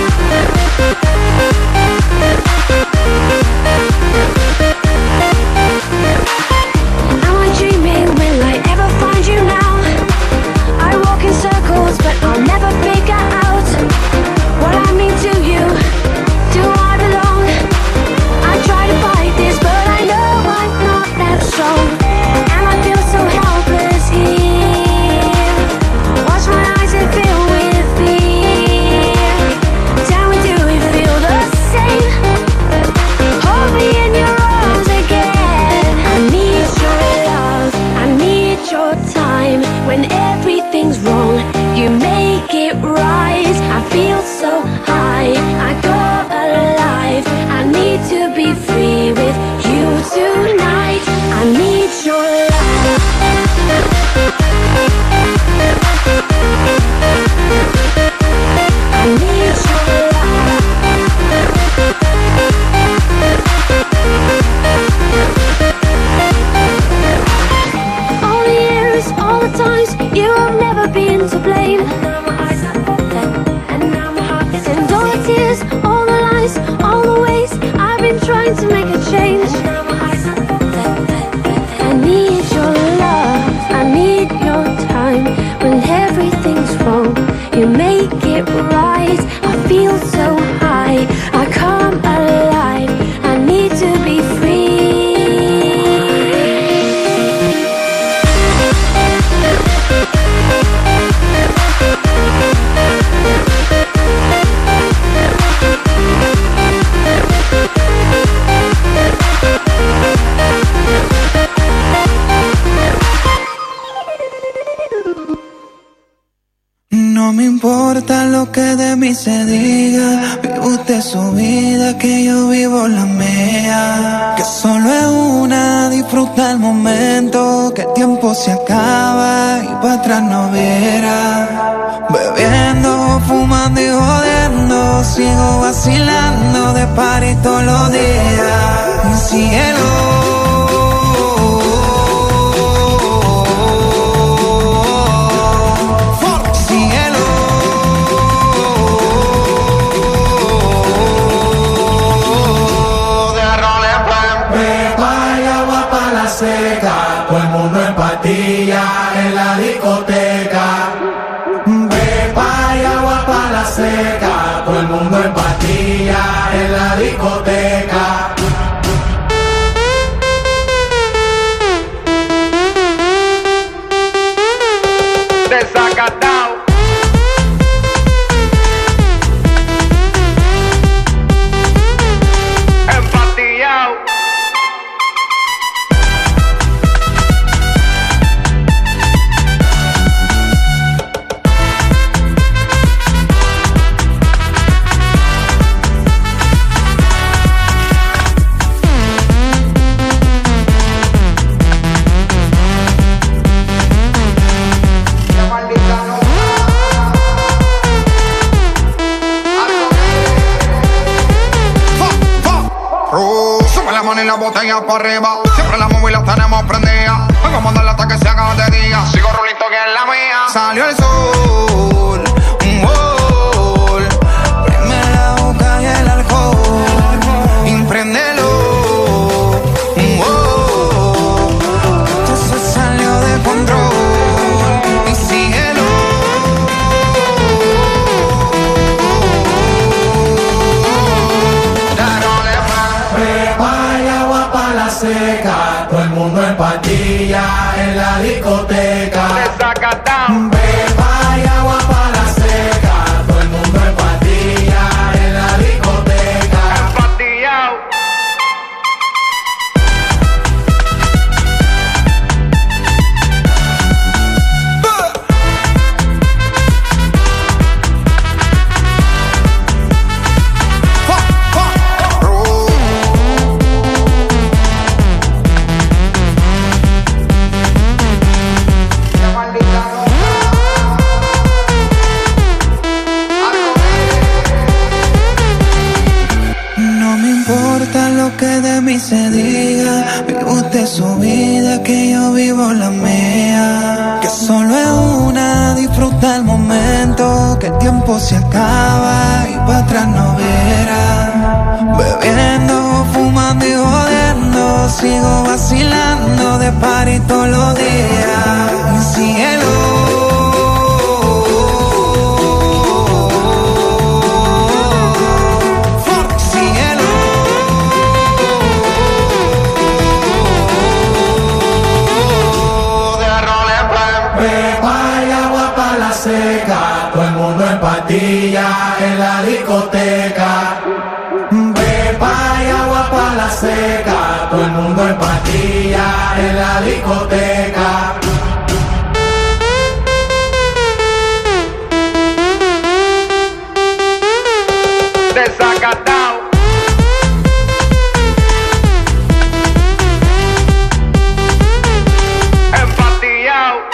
Am I dreaming? Will I ever find you now? I walk in circles, but I'll never figure out what I mean to you. Do I belong? I try to fight this, but I know I'm not that strong. And I feel so helpless here. Watch my eyes and fill with fear. Tell me, do you feel the same? Hold me in your arms again. I need your love, I need your time. When everything's wrong, you make it right. I feel so high, I come alive. I need to be free with you tonight. I need your love. I need your love. All the years, all the times, you have never been to blame. And now my eyes are open, and now my heart is in. And all the tears, all the lies, all the ways I've been trying to make a change. And now my eyes are open. I need your love, I need your time. When everything's wrong, you make it right. I feel so high, I come alive. I need to be free. No me importa lo que de mí se diga, vive usted su vida, que yo vivo la mía. Que solo es una, disfruta el momento, que el tiempo se acaba y para atrás no verá. Bebiendo, fumando y jodiendo, sigo vacilando de party todos los días. Mi cielo. Seca, todo el mundo en patilla en la discoteca. Pepa y agua para la seca, todo el mundo en patilla en la discoteca. Desacatao. Empatillao. Y la botella para arriba, siempre las móviles tenemos prendidas. Vengo a mandarla hasta que se haga de día. Sigo rulito que es la mía. Salió el sol, un gol. Prende la boca y el alcohol. Impréndelo, un gol. Esto se salió de control. Y síguelo. Seca, todo el mundo en patilla en la discoteca. Pepa y agua para la seca, todo el mundo en patilla en la discoteca. Empatillao. Que de mí se diga, vive usted su vida, que yo vivo la mía. Que solo es una, disfruta el momento, que el tiempo se acaba y para atrás no verá. Bebiendo, fumando y jodiendo, sigo vacilando de party todos los días. Mi cielo. Seca, todo el mundo en patilla en la discoteca. Pepa y agua para la seca, todo el mundo en patilla en la discoteca. Desacatao. Empatillao.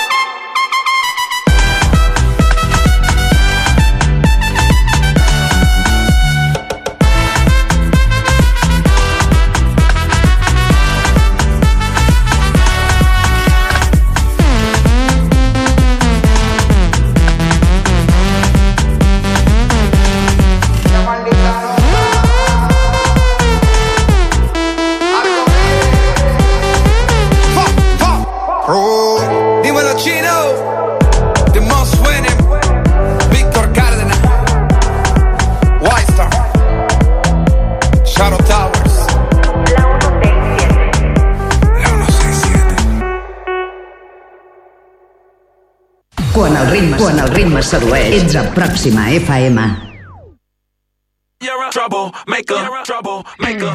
Quan el ritme, quan el ritme sedueix, ets a Pròxima F M. You're a troublemaker, troublemaker.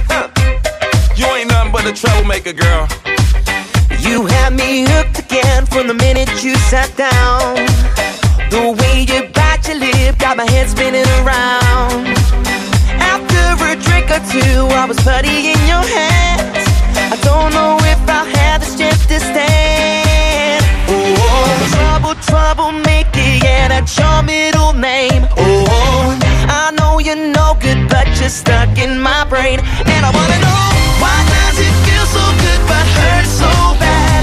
You ain't nothing but a troublemaker, girl. You had me hooked again from the minute you sat down. The way you bite your lip got my head spinning around. After a drink or two, I was putty in your hands. I don't know if I'll have the strength to stand. Oh, trouble, troublemaker, yeah, that's your middle name. Oh, I know you're no good, but you're stuck in my brain. And I wanna know, why does it feel so good but hurt so bad?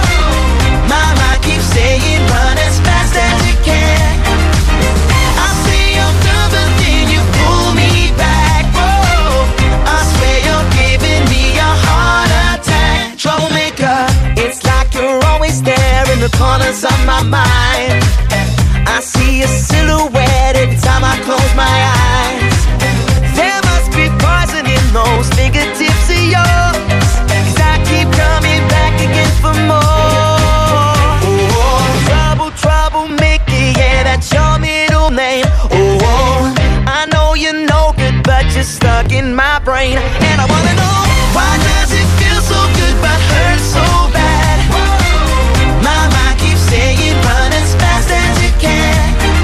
My mind keeps saying run as fast as you can. I say I'm done, but then you pull me back. Whoa, I swear you're giving me a heart attack. Troublemaker, it's like you're always there in the corners of my mind. I see a silhouette every time I close my eyes. There must be poison in those fingertips of yours, 'cause I keep coming back again for more. Oh, trouble, troublemaker, yeah, that's your middle name. Oh, I know you're no good, but you're stuck in my brain. And I wanna know, why does it feel so good but hurt so bad? My mind keeps saying run as fast as you can.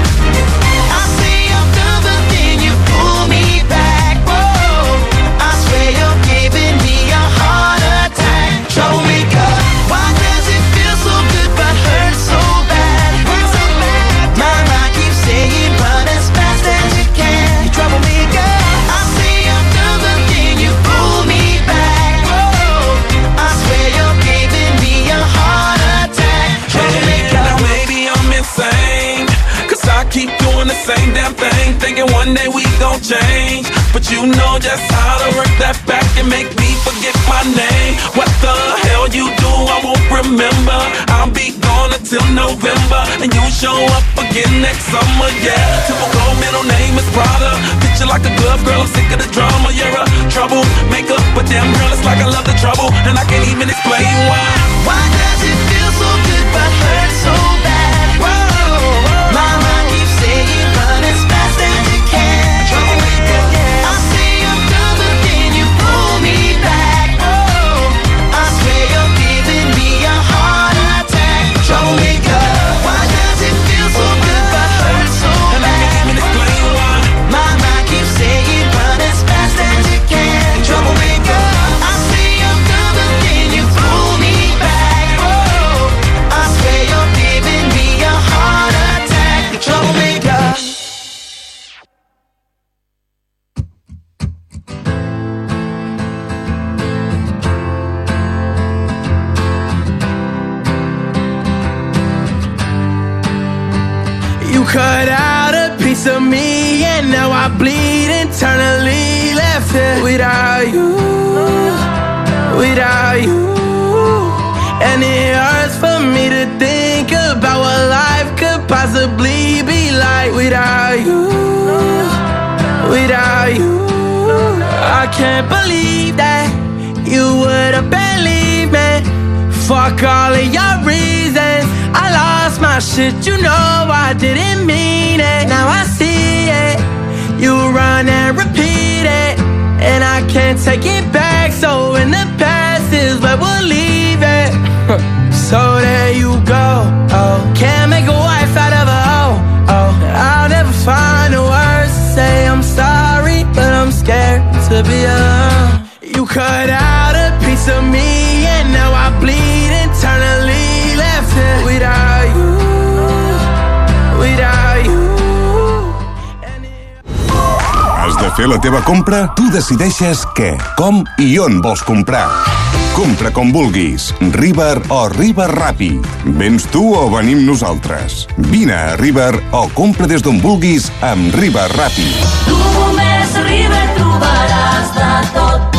I say I'm done, but then you pull me back. Whoa, I swear you're giving me a heart attack. Troublemaker, why does it feel so good but hurt so bad? So bad. My mind keeps saying run as fast as you can. You troublemaker, I say I'm done, but then you pull me back. Whoa, I swear you're giving me a heart attack. Troublemaker. Now maybe I'm insane, 'cause I keep doing the same damn thing, thinking one day we gon' change. But you know just how to work that back and make me forget my name. What the hell you do, I won't remember. I'll be gone until November, and you show up again next summer, yeah. Typical middle name is Prada. Picture like a glove, girl, I'm sick of the drama. You're a troublemaker, but damn girl, it's like I love the trouble, and I can't even explain why. Why does it feel so good but hurt so bad? Whoa, my mind keeps saying run as fast as you can. Troublemaker, I say I'm done, but then you pull me back. Oh, I swear you're giving me a heart attack. Troublemaker, why does it feel so good but hurt so bad? And I can't even explain why. My mind keeps saying run as fast as you can. Troublemaker, I say I'm done, but then you pull me back. Oh, I swear you're giving me a heart attack. Troublemaker. You cut out a piece of me, and now I bleed internally. Left here without you, without you. And it hurts for me to think about what life could possibly be like without you, without you. I can't believe that you would have believed me. Fuck all of your reasons, I lost my shit, you know I didn't mean it. Now I see it, you run and repeat it, and I can't take it back. So in the past is where we'll leave it. So there you go, oh, can't make a wife out of a hoe. Oh, I'll never find the words to say I'm sorry, but I'm scared to be alone. You cut out a piece of me, and now I bleed internally. Left here without you, without you. Has de fer la teva compra? Tu decideixes què, com i on vols comprar. Compra com vulguis, River o River Ràpid. Vens tu o venim nosaltres? Vine a River o compra des d'on vulguis amb River Ràpid. Tu només a River trobaràs de tot.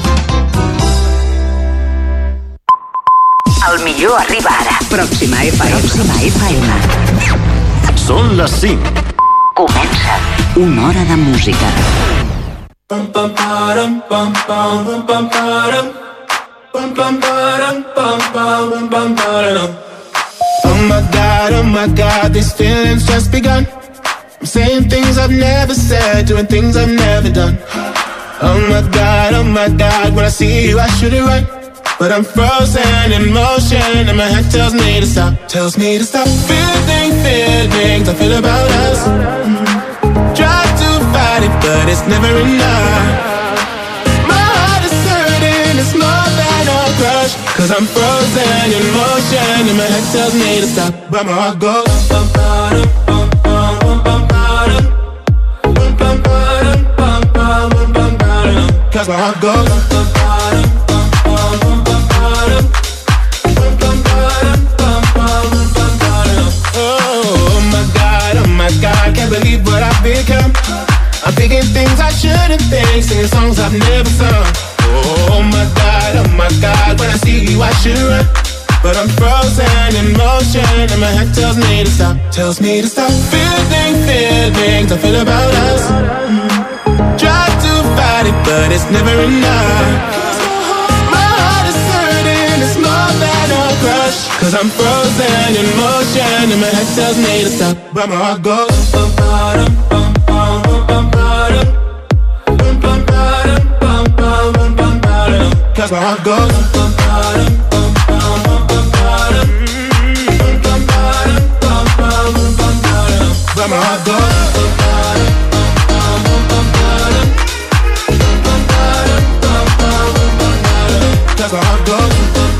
El millor arriba ara. Pròxima F M. Pròxima F M. Són les cinc. Comença una hora de música. Pam pam param pam pam pam pam param pam pam param pam pam pam param. Oh my God, oh my God, these feelings just begun. I'm saying things I've never said, doing things I've never done. Oh my God, oh my God, when I see you I should it right, but I'm frozen in motion and my head tells me to stop, tells me to stop. Feeling, feelings I feel about us. Try to fight it, but it's never enough. My heart is hurting, it's more than a crush. Cause I'm frozen in motion, and my head tells me to stop, but my heart goes bum, bum, bum, bum, bum, bum, bum, bum, bum, bum, bum, bum, bum. Cause my heart goes bum, bum, bum, bum, bum, bum, bum, bum. Oh my God, oh my God, can't believe what I've become. I'm thinking things I shouldn't think, singing songs I've never sung. Oh my God, oh my God, when I see you I should run, but I'm frozen in motion, and my head tells me to stop, tells me to stop. Feeling, feelings I feel about us. Try to fight it, but it's never enough. Cause I'm frozen in motion, and my head tells me to stop, but my heart goes bum, bum, bum, bum, bum, bum, bum, bum, bum, bum, bum, bum. Cause my heart goes bum, bum, bum, bum, bum, bum, bum, bum, bum, bum, bum, bum. But my heart goes bum, bum, bum, bum, bum, bum, bum, bum, bum, bum. Cause my heart goes bum, bum.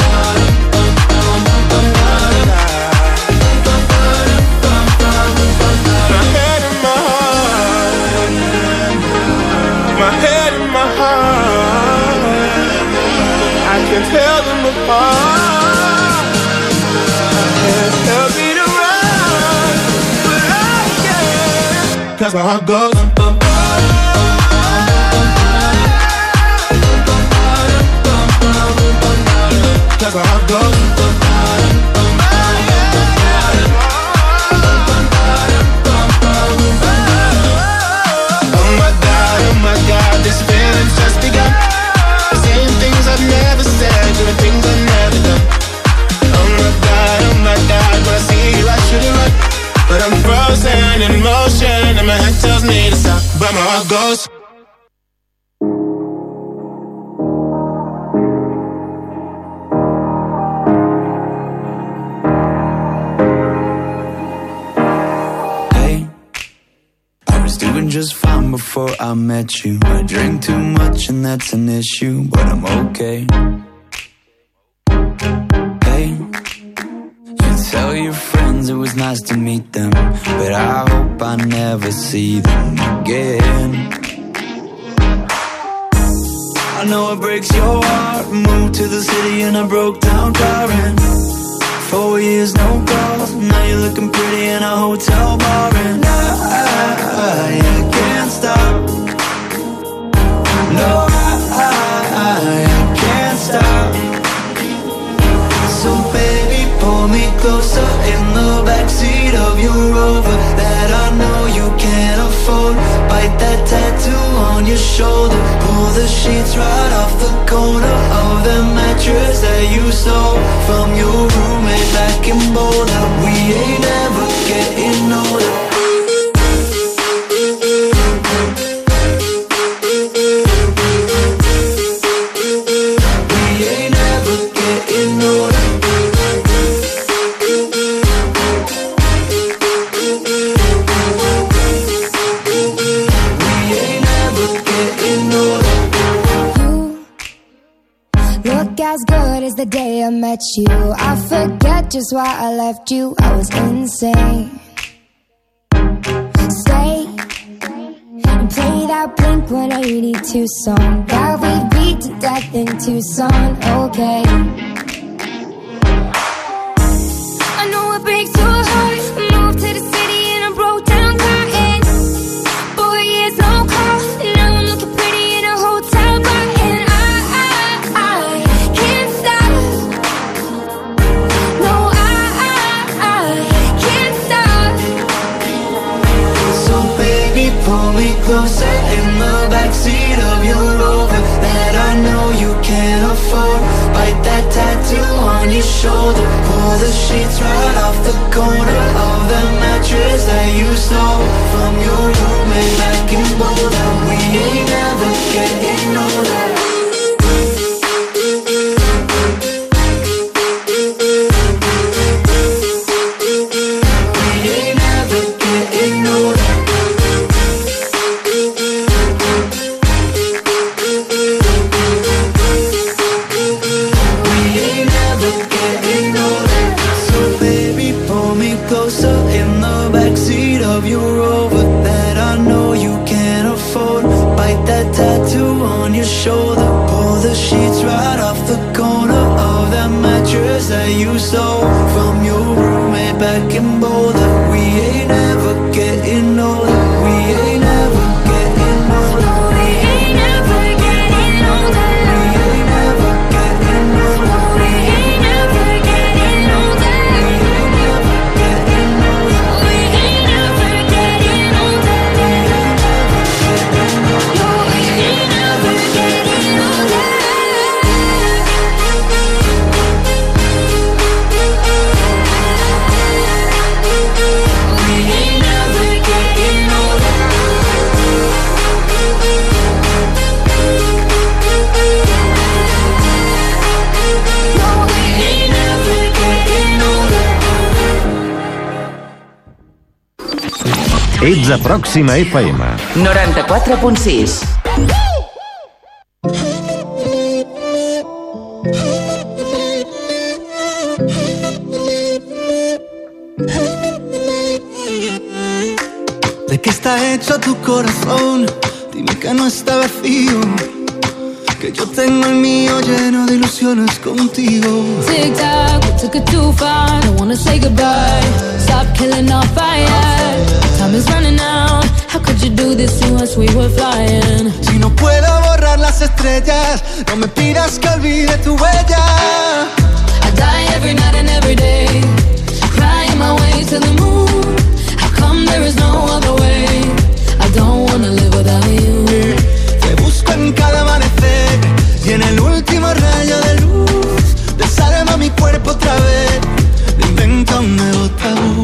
Can tell them apart. I can't help me to run, but I can. Cause my heart goes bum, bum, bum, cause my heart goes bum, oh my God, oh my God, this feeling's just begun. Saying things I've never said, doing things I've never done. Oh my God, oh my God, when I see you I should've run, but I'm frozen in motion, and my head tells me to stop, but my heart goes. Hey, I was doing just fine before I met you. I drink too much and that's an issue, but I'm okay. Hey, you tell your friends it was nice to meet them, but I hope I never see them again. I know it breaks your heart. Moved to the city and I broke down crying. Four years, no calls. Now you're looking pretty in a hotel bar, and I, I, I can't stop. No, I, I, I can't stop. So baby, pull me closer in the backseat of your Rover that I know you can't afford. Bite that tattoo on your shoulder. Pull the sheets right off the corner of the mattress that you stole from your roommate back in Boulder. We ain't ever getting older. As good as the day I met you. I forget just why I left you. I was insane. Stay and play that Blink one eighty-two song that we beat to death in Tucson. Okay, I know it breaks your heart. Moved to the city and I broke down crying. Four years, no call. Now I'm looking pretty in a hotel bar, and I, I, I can't stop. No, I, I, I can't stop. So baby, pull me closer in the backseat of your Rover that I know you can't afford. Bite that tattoo on your shoulder. Pull the sheets right off the corner of the mattress that you stole from your roommate back in Boulder. We ain't never getting older. stole from your roommate back in Boulder. We ain't ever getting older. We ain't ever getting older. We ain't ever getting older. We ain't ever getting older. We ain't ever getting older. We ain't ever getting older. We ain't ever getting older. We ain't ever getting older. Ets a Pròxima F M. noranta-quatre punt sis. ¿De qué está hecho tu corazón? Dime que no está vacío, que yo tengo el mío lleno de ilusiones contigo. Tic tac, we took it too far. Don't wanna say goodbye. Stop killing our fire. Time is running out. How could you do this to us? We were flying. Si no puedo borrar las estrellas, no me pidas que olvide tu huella. I die every night and every day, crying my way to the moon. How come there is no other way? I don't wanna live without you. Te busco en cada amanecer y en el último rayo de luz desarma mi cuerpo otra vez. Me invento un nuevo tabú.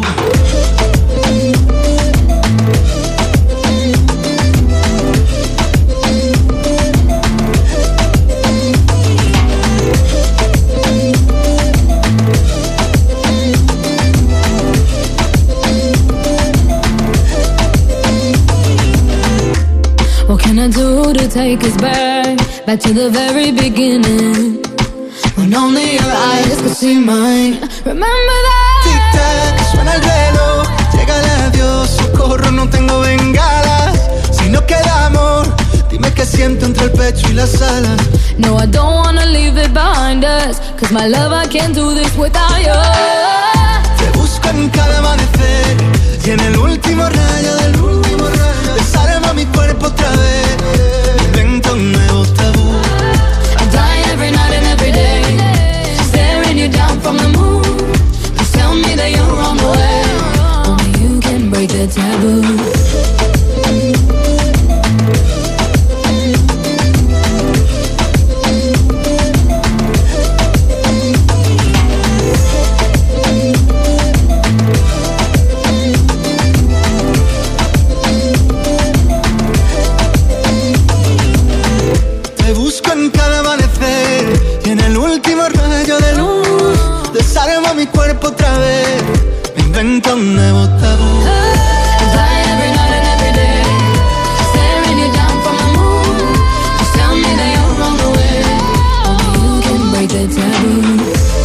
What can I do to take us back, back to the very beginning, when only your eyes could see mine? Remember that. Tic-tac, suena el reloj, llega el adiós, socorro, no tengo bengalas. Si no queda amor, dime qué siento entre el pecho y las alas. No, I don't wanna leave it behind us, cause my love, I can't do this without you. Te busco en cada amanecer y en el último rayo del último rayo desarma mi cuerpo otra vez. Invento un nuevo tabú. I die every night and every day, staring you down from the moon. Please tell me that you're on the way. Only you can break the taboo. Desarma mi cuerpo otra vez, me invento un nuevo tabú. I die every night and every day, staring you down from the moon. Just tell me that you're on the way. Only you can break the taboo.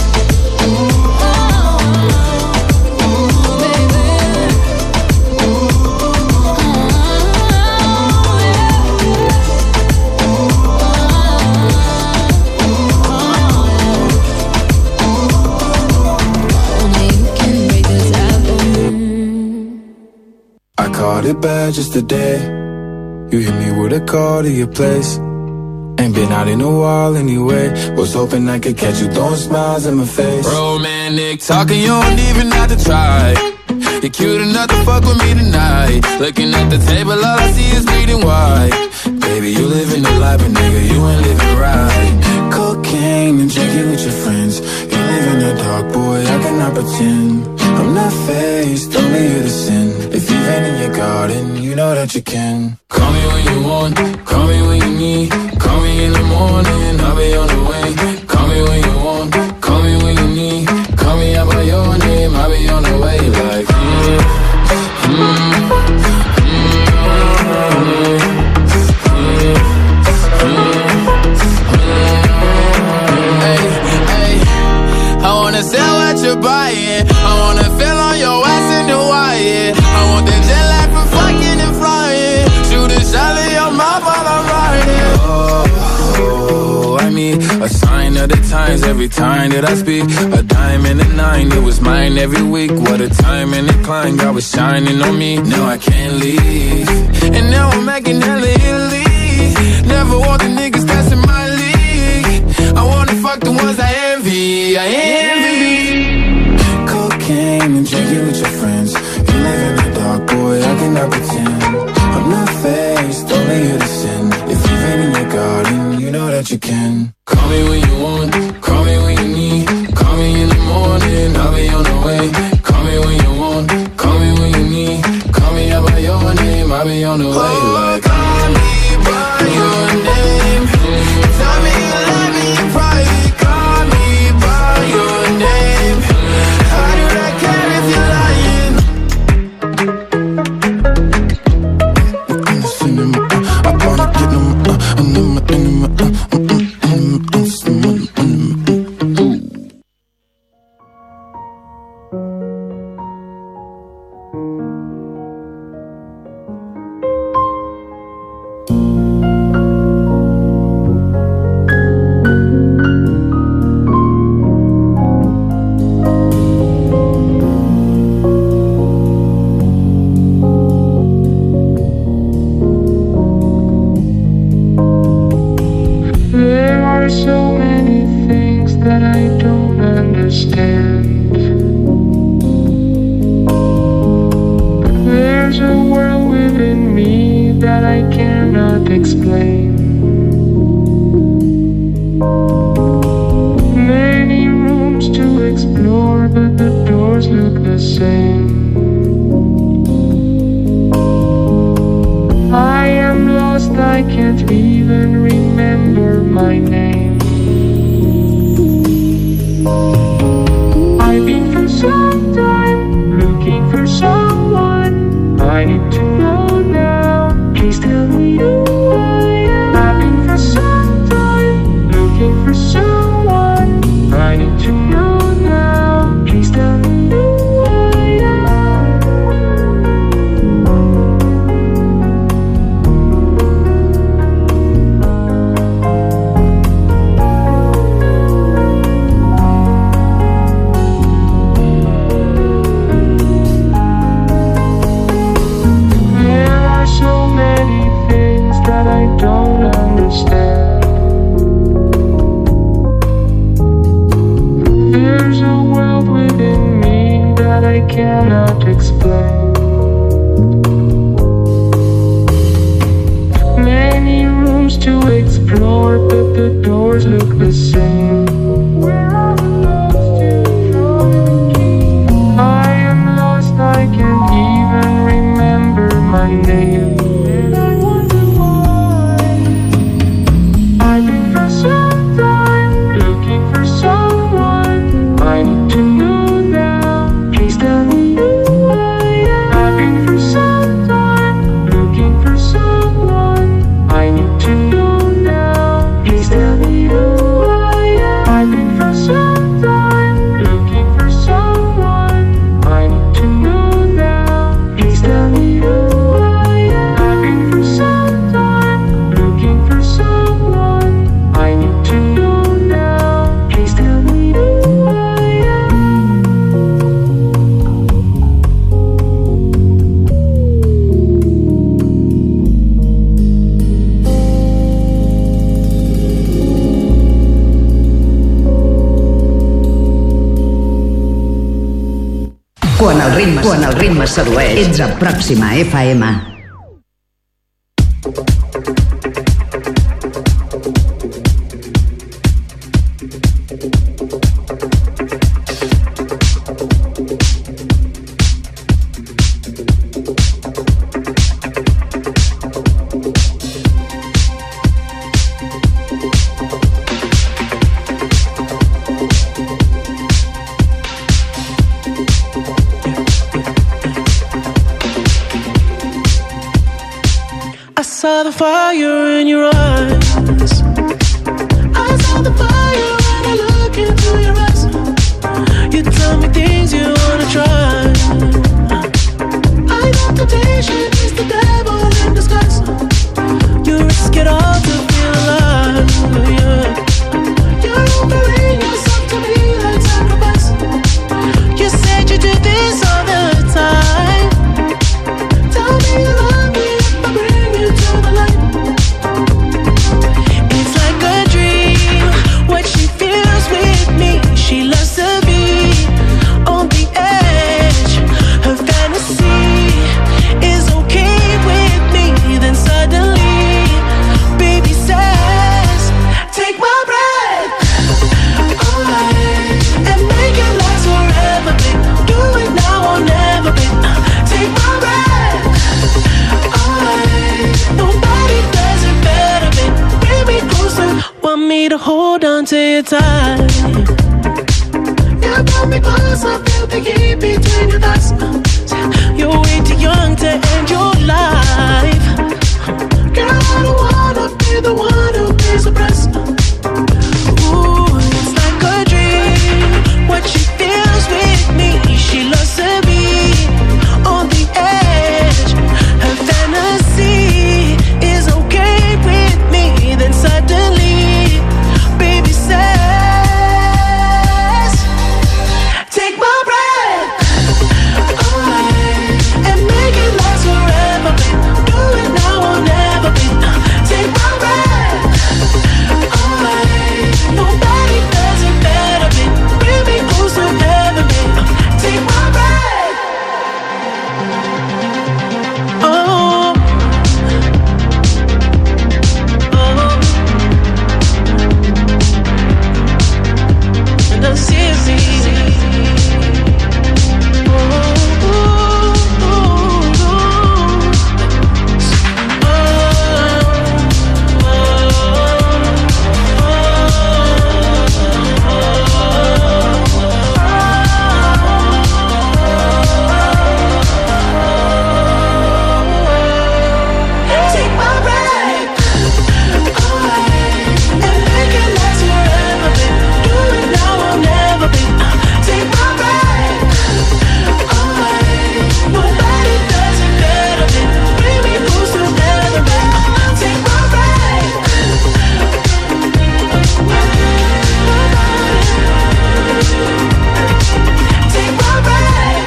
Caught it bad just today. You hit me with a call to your place. Ain't been out in a while anyway. Was hoping I could catch you throwing smiles in my face. Romantic talking, you don't even have to try. You're cute enough to fuck with me tonight. Looking at the table, all I see is bleeding white. Baby, you living the life, but nigga, you ain't living right. Cocaine and drinking with your friends. You live in the dark, boy, I cannot pretend. I'm not faced, only you to sin. If you've been in your garden, you know that you can. Call me when you want, call me when you need. Call me in the morning, I'll be on the way. Call me when you want, call me when you need. Call me out by your name, I'll be on the way. Like, mm, mm, Hey, hey, I wanna sell what you're buying. I wanna feel on your ass in Hawaii. I want that jet lag for fucking and flying. Shoot a shot in your mouth while I'm riding. Oh, I need a sign of the times, every time that I speak, a dime and a nine, it was mine every week. What a time and a climb, God was shining on me. Now I can't leave, and now I'm making hella Italy. Never want the niggas that's in my league. I wanna fuck the ones I envy, I envy. Cocaine and drinking with your friends. You live in the dark, boy, I cannot pretend. I'm not faced, only here to sin. If you've been in your garden, you know that you can. Call me when you want, call me when you need. Call me in the morning, I'll be on the way. Call me when you want, call me when you need. Call me out by your name, I'll be on the way. Like, call me by your name. Tell me you love me in private. Call me by your name. How do I care if you're lying? I wanna get them, uh, and them, and them, uh, uh, uh, Quan el ritme, quan el ritme sedueix, ets a Pròxima F M. saw the fire in your eyes. I saw the fire when I look into your eyes. You tell me things you wanna try. I know temptation is the devil in disguise. You risk it all to feel alive, yeah. You're me tight. You pull me close, I feel the heat between your thighs. You're way too young to end your life. Girl, I don't wanna be the one who pays the price. Ooh, it's like a dream. What she feels with me, she loves to be on the edge. Her fantasy is okay with me. Then suddenly, baby says, take my breath away and make it last forever, babe. Do it now or never, babe. Take my breath away. Nobody does it better, babe. Bring me close to heaven, babe. Take my breath. Oh. No, seriously. Oh, ooh, ooh, ooh. Oh, take my breath away and make it last forever, babe. Do it now or never, babe. Take my breath away. Nobody does it better, babe. Bring me close to heaven, babe. Take my breath. Take my breath.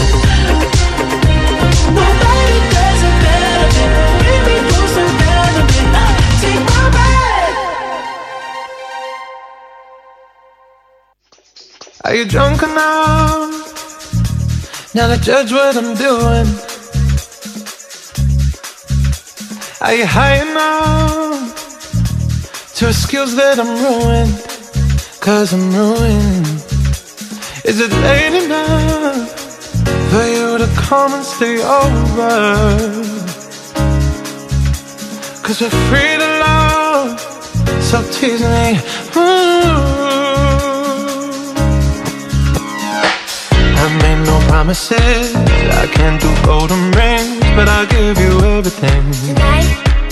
Nobody does it better, babe. Bring me close to heaven, babe. Take my breath. Are you drunk enough now to judge what I'm doing? Are you high enough to excuse that I'm ruined? Cause I'm ruined. Is it late enough for you to come and stay over? Cause we're free to love, so tease me. Ooh. I made no promises, I can't do golden rings, but I'll give you everything. Tonight,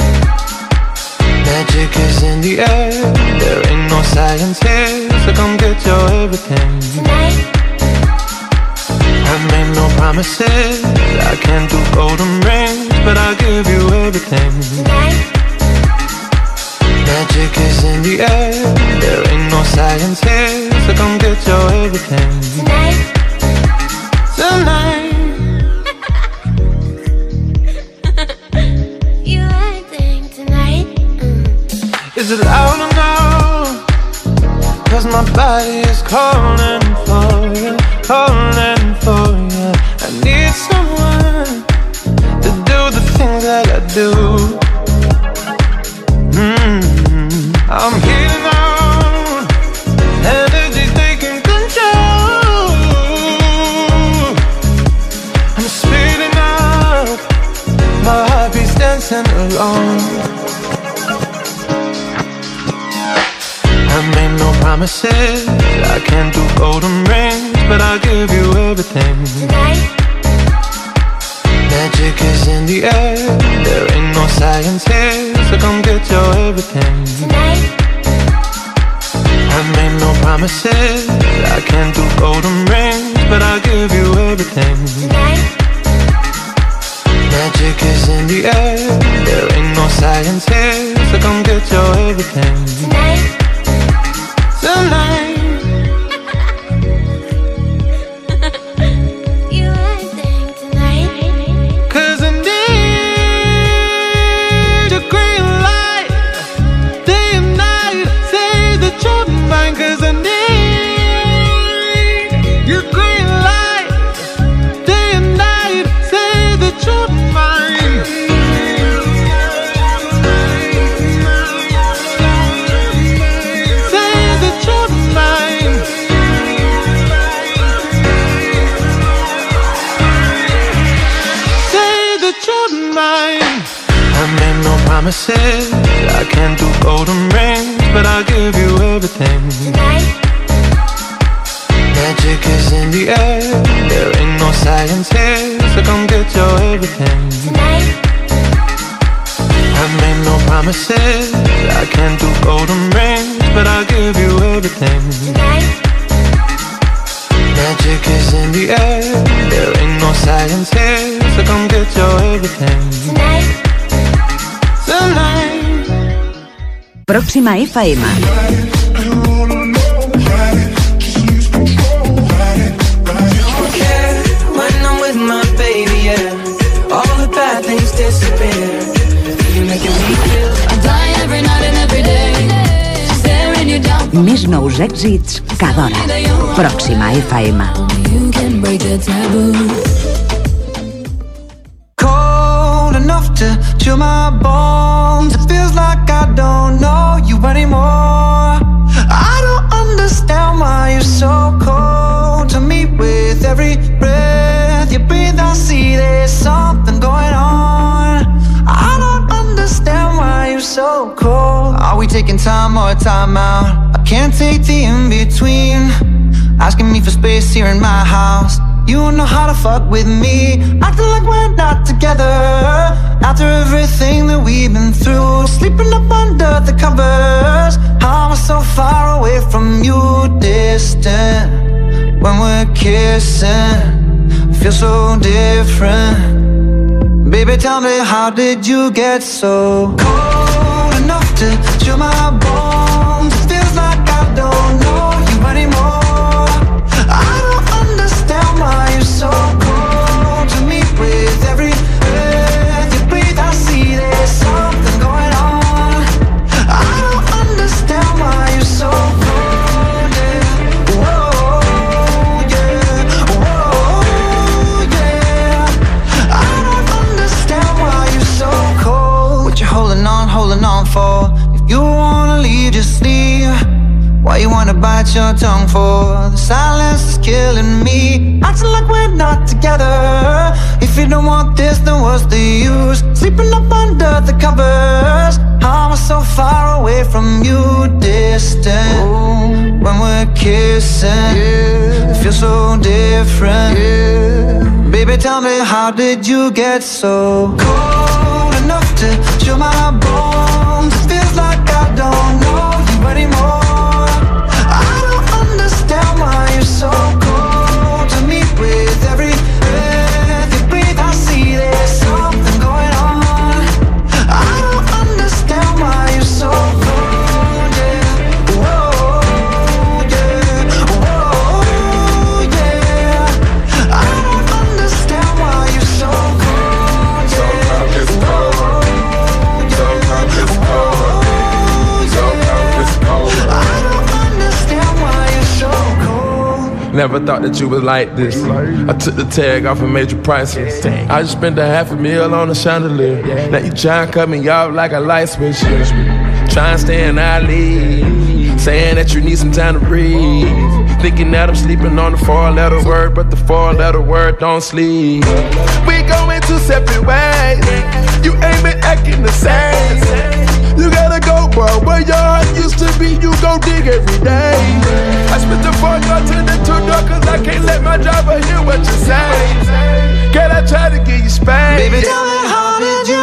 Magic is in the air, there ain't no science here, so come get your everything. tonight, I made no promises, I can't do golden rings, but I'll give you everything. tonight, Magic is in the air, there ain't no science here, so come get your everything. tonight. Tonight, You acting tonight. Mm. is it loud or no? Cause my body is calling for you, calling for you. I need someone to do the things that I do. Mm-hmm. I'm heating on, energy's taking control. I'm speeding up, my heartbeat's dancing along. I made no promises, I can't do golden rings, but I'll give you everything. Tonight, Magic is in the air, there ain't no science here, so come get your everything. tonight, I made no promises, I can't do golden rings, but I'll give you everything. tonight, Magic is in the air, there ain't no science here, so come get your everything. tonight. Tonight, You acting tonight. cause I need your green light, day and night, say that you're mine. Cause I need your green light, day and night, say that you're mine. Say that you're mine. Say that you're mine. I made no promises, I can't do golden rings, but I'll give you everything. the air. There ain't no science here, so come get your everything. Tonight. I've made no promises, I can't do golden rings, but I'll give you everything. Tonight. Magic is in the air, there ain't no science here, so come get your everything. Tonight. Tonight. Próxima F M. Més nous èxits cada hora. Pròxima F M. Cold enough to chill my bones. It feels like I don't know you anymore. I don't understand why you're so cold to me. With every breath you breathe, I see there's something going on. I don't understand why you're so cold. Are we taking time or time out? Can't take the in-between. Asking me for space here in my house. You don't know how to fuck with me. Acting like we're not together. After everything that we've been through. Sleeping up under the covers. How am I so far away from you? Distant. When we're kissing, feel so different. Baby, tell me, how did you get so cold enough to chill my bones? Don't know you anymore. I don't understand why you're so cold to me. With every breath you breathe, I see there's something going on. I don't understand why you're so cold, yeah. Whoa, yeah. Whoa, yeah. I don't understand why you're so cold. What you holding on, holding on for? If you wanna leave, just leave. Why you wanna bite your tongue for? The silence is killing me. Acting like we're not together. If you don't want this, then what's the use? Sleeping up under the covers. How am I so far away from you? Distant. Ooh. When we're kissing, yeah. It feels so different, yeah. Baby, tell me, how did you get so cold enough to chill my bones? It feels like I don't know you anymore. Why you're so cold to me. With every breath you breathe, I see there's something going on. I don't understand why you're so cold, yeah. Whoa, yeah. Whoa, yeah. I don't understand why you're so cold, yeah. Whoa, yeah. Whoa, yeah. I don't understand why you're so cold. Never thought that you was like this. I took the tag off and made you priceless. I just spent a half a meal on a chandelier. Now you try and cut me off like a light switch. Try and stay in our league, saying that you need some time to breathe. Thinking that I'm sleeping on the four-letter word, but the four-letter word don't sleep. We going two separate ways. You ain't been acting the same. You gotta go, bro. Where your heart used to be, you go dig every day. I spit the four door to the two door, cause I can't let my driver hear what you say. Can I try to get you spanked? Baby, tell me, how did you